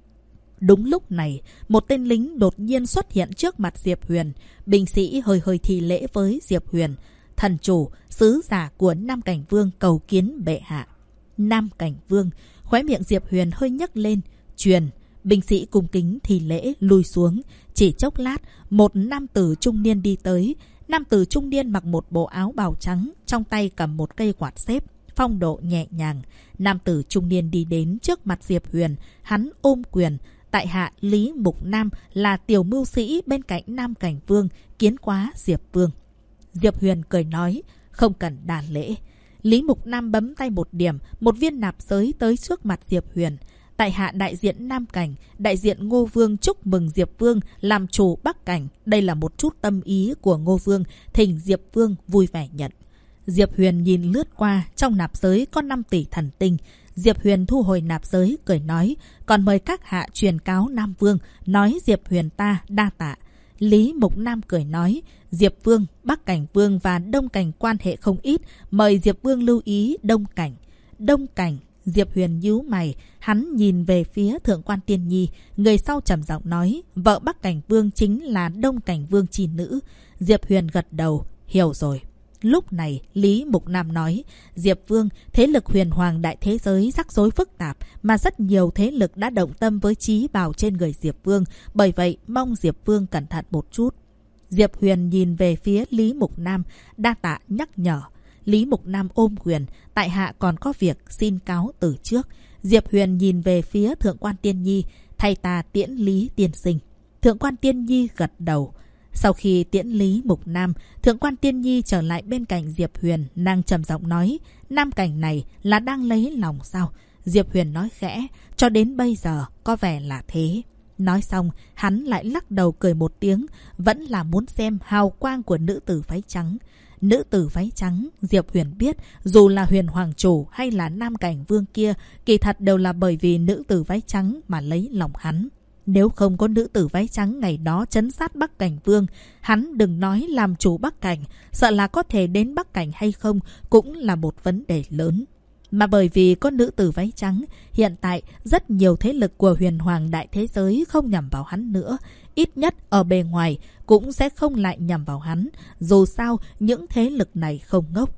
Đúng lúc này, một tên lính đột nhiên xuất hiện trước mặt Diệp Huyền. Binh sĩ hơi hơi thi lễ với Diệp Huyền. Thần chủ, sứ giả của Nam Cảnh Vương cầu kiến bệ hạ. Nam Cảnh Vương, khóe miệng Diệp Huyền hơi nhấc lên. Truyền, binh sĩ cung kính thì lễ lui xuống. Chỉ chốc lát, một nam tử trung niên đi tới. Nam tử trung niên mặc một bộ áo bào trắng, trong tay cầm một cây quạt xếp, phong độ nhẹ nhàng. Nam tử trung niên đi đến trước mặt Diệp Huyền, hắn ôm quyền. Tại hạ Lý Mục Nam là tiểu mưu sĩ bên cạnh Nam Cảnh Vương, kiến quá Diệp Vương. Diệp Huyền cười nói, không cần đàn lễ. Lý Mục Nam bấm tay một điểm, một viên nạp giới tới trước mặt Diệp Huyền. Tại hạ đại diện Nam Cảnh, đại diện Ngô Vương chúc mừng Diệp Vương làm chủ Bắc Cảnh. Đây là một chút tâm ý của Ngô Vương, thỉnh Diệp Vương vui vẻ nhận. Diệp Huyền nhìn lướt qua, trong nạp giới có 5 tỷ thần tinh. Diệp Huyền thu hồi nạp giới, cười nói, còn mời các hạ truyền cáo Nam Vương, nói Diệp Huyền ta đa tạ. Lý Mục Nam cười nói, Diệp Vương, Bắc Cảnh Vương và Đông Cảnh quan hệ không ít, mời Diệp Vương lưu ý Đông Cảnh. Đông Cảnh, Diệp Huyền nhíu mày, hắn nhìn về phía Thượng quan Tiên Nhi, người sau trầm giọng nói, vợ Bắc Cảnh Vương chính là Đông Cảnh Vương chi nữ. Diệp Huyền gật đầu, hiểu rồi. Lúc này, Lý Mục Nam nói, Diệp Vương, thế lực huyền hoàng đại thế giới rắc rối phức tạp, mà rất nhiều thế lực đã động tâm với chí bào trên người Diệp Vương, bởi vậy mong Diệp Vương cẩn thận một chút. Diệp Huyền nhìn về phía Lý Mục Nam, đa tạ nhắc nhở. Lý Mục Nam ôm quyền, tại hạ còn có việc xin cáo từ trước. Diệp Huyền nhìn về phía Thượng quan Tiên Nhi, thay ta tiễn Lý tiên sinh. Thượng quan Tiên Nhi gật đầu. Sau khi tiễn Lý Mục Nam, Thượng quan Tiên Nhi trở lại bên cạnh Diệp Huyền, nàng trầm giọng nói, Nam Cảnh này là đang lấy lòng sao? Diệp Huyền nói khẽ, cho đến bây giờ có vẻ là thế. Nói xong, hắn lại lắc đầu cười một tiếng, vẫn là muốn xem hào quang của nữ tử váy trắng. Nữ tử váy trắng, Diệp Huyền biết, dù là Huyền Hoàng Chủ hay là Nam Cảnh Vương kia, kỳ thật đều là bởi vì nữ tử váy trắng mà lấy lòng hắn. Nếu không có nữ tử váy trắng ngày đó trấn sát Bắc Cảnh Vương, hắn đừng nói làm chủ Bắc Cảnh, sợ là có thể đến Bắc Cảnh hay không cũng là một vấn đề lớn. Mà bởi vì có nữ tử váy trắng, hiện tại rất nhiều thế lực của huyền hoàng đại thế giới không nhằm vào hắn nữa. Ít nhất ở bề ngoài cũng sẽ không lại nhằm vào hắn. Dù sao, những thế lực này không ngốc.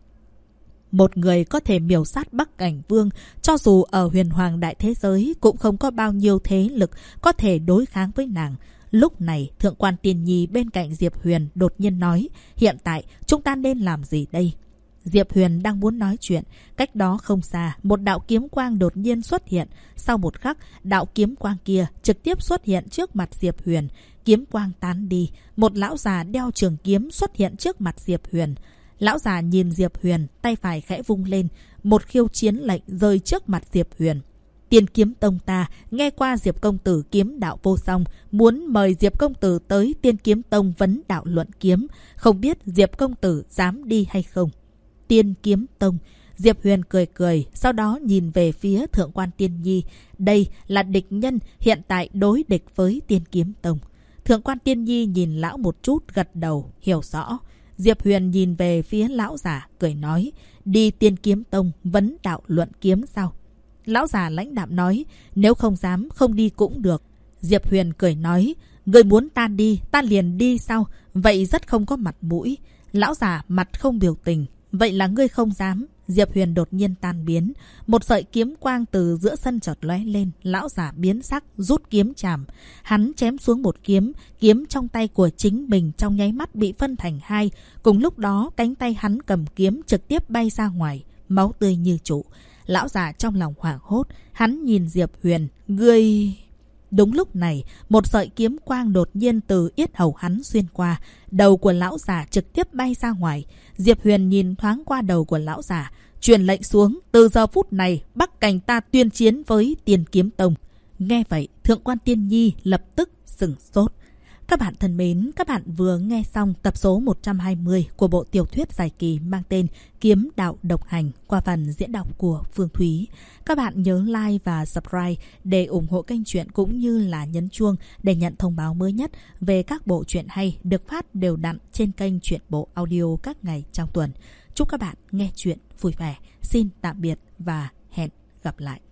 Một người có thể miểu sát Bắc Cảnh Vương, cho dù ở huyền hoàng đại thế giới cũng không có bao nhiêu thế lực có thể đối kháng với nàng. Lúc này, Thượng quan Tiên Nhi bên cạnh Diệp Huyền đột nhiên nói, hiện tại chúng ta nên làm gì đây? Diệp Huyền đang muốn nói chuyện, cách đó không xa, một đạo kiếm quang đột nhiên xuất hiện. Sau một khắc, đạo kiếm quang kia trực tiếp xuất hiện trước mặt Diệp Huyền. Kiếm quang tán đi, một lão già đeo trường kiếm xuất hiện trước mặt Diệp Huyền. Lão già nhìn Diệp Huyền, tay phải khẽ vung lên, một khiêu chiến lệnh rơi trước mặt Diệp Huyền. Tiên Kiếm Tông ta nghe qua Diệp công tử kiếm đạo vô song, muốn mời Diệp công tử tới Tiên Kiếm Tông vấn đạo luận kiếm, không biết Diệp công tử dám đi hay không? Tiên Kiếm Tông. Diệp Huyền cười cười, sau đó nhìn về phía Thượng quan Tiên Nhi. Đây là địch nhân hiện tại đối địch với Tiên Kiếm Tông. Thượng quan Tiên Nhi nhìn lão một chút, gật đầu, hiểu rõ. Diệp Huyền nhìn về phía lão già, cười nói, đi Tiên Kiếm Tông vấn đạo luận kiếm sao? Lão già lãnh đạm nói, nếu không dám, không đi cũng được. Diệp Huyền cười nói, người muốn ta đi, ta liền đi sao? Vậy rất không có mặt mũi. Lão già mặt không biểu tình, vậy là ngươi không dám. Diệp Huyền đột nhiên tan biến, một sợi kiếm quang từ giữa sân chợt lóe lên, lão già biến sắc, rút kiếm chàm. Hắn chém xuống một kiếm, kiếm trong tay của chính mình trong nháy mắt bị phân thành hai. Cùng lúc đó, cánh tay hắn cầm kiếm trực tiếp bay ra ngoài, máu tươi như trụ. Lão già trong lòng hoảng hốt, hắn nhìn Diệp Huyền, ngươi... Đúng lúc này, một sợi kiếm quang đột nhiên từ yết hầu hắn xuyên qua, đầu của lão già trực tiếp bay ra ngoài. Diệp Huyền nhìn thoáng qua đầu của lão già, truyền lệnh xuống, từ giờ phút này, Bắc Cảnh ta tuyên chiến với Tiên Kiếm Tông. Nghe vậy, Thượng quan Tiên Nhi lập tức sửng sốt. Các bạn thân mến, các bạn vừa nghe xong tập số 120 của bộ tiểu thuyết dài kỳ mang tên Kiếm Đạo Độc Hành qua phần diễn đọc của Phương Thúy. Các bạn nhớ like và subscribe để ủng hộ kênh truyện cũng như là nhấn chuông để nhận thông báo mới nhất về các bộ truyện hay được phát đều đặn trên kênh Truyện Bộ Audio các ngày trong tuần. Chúc các bạn nghe truyện vui vẻ. Xin tạm biệt và hẹn gặp lại.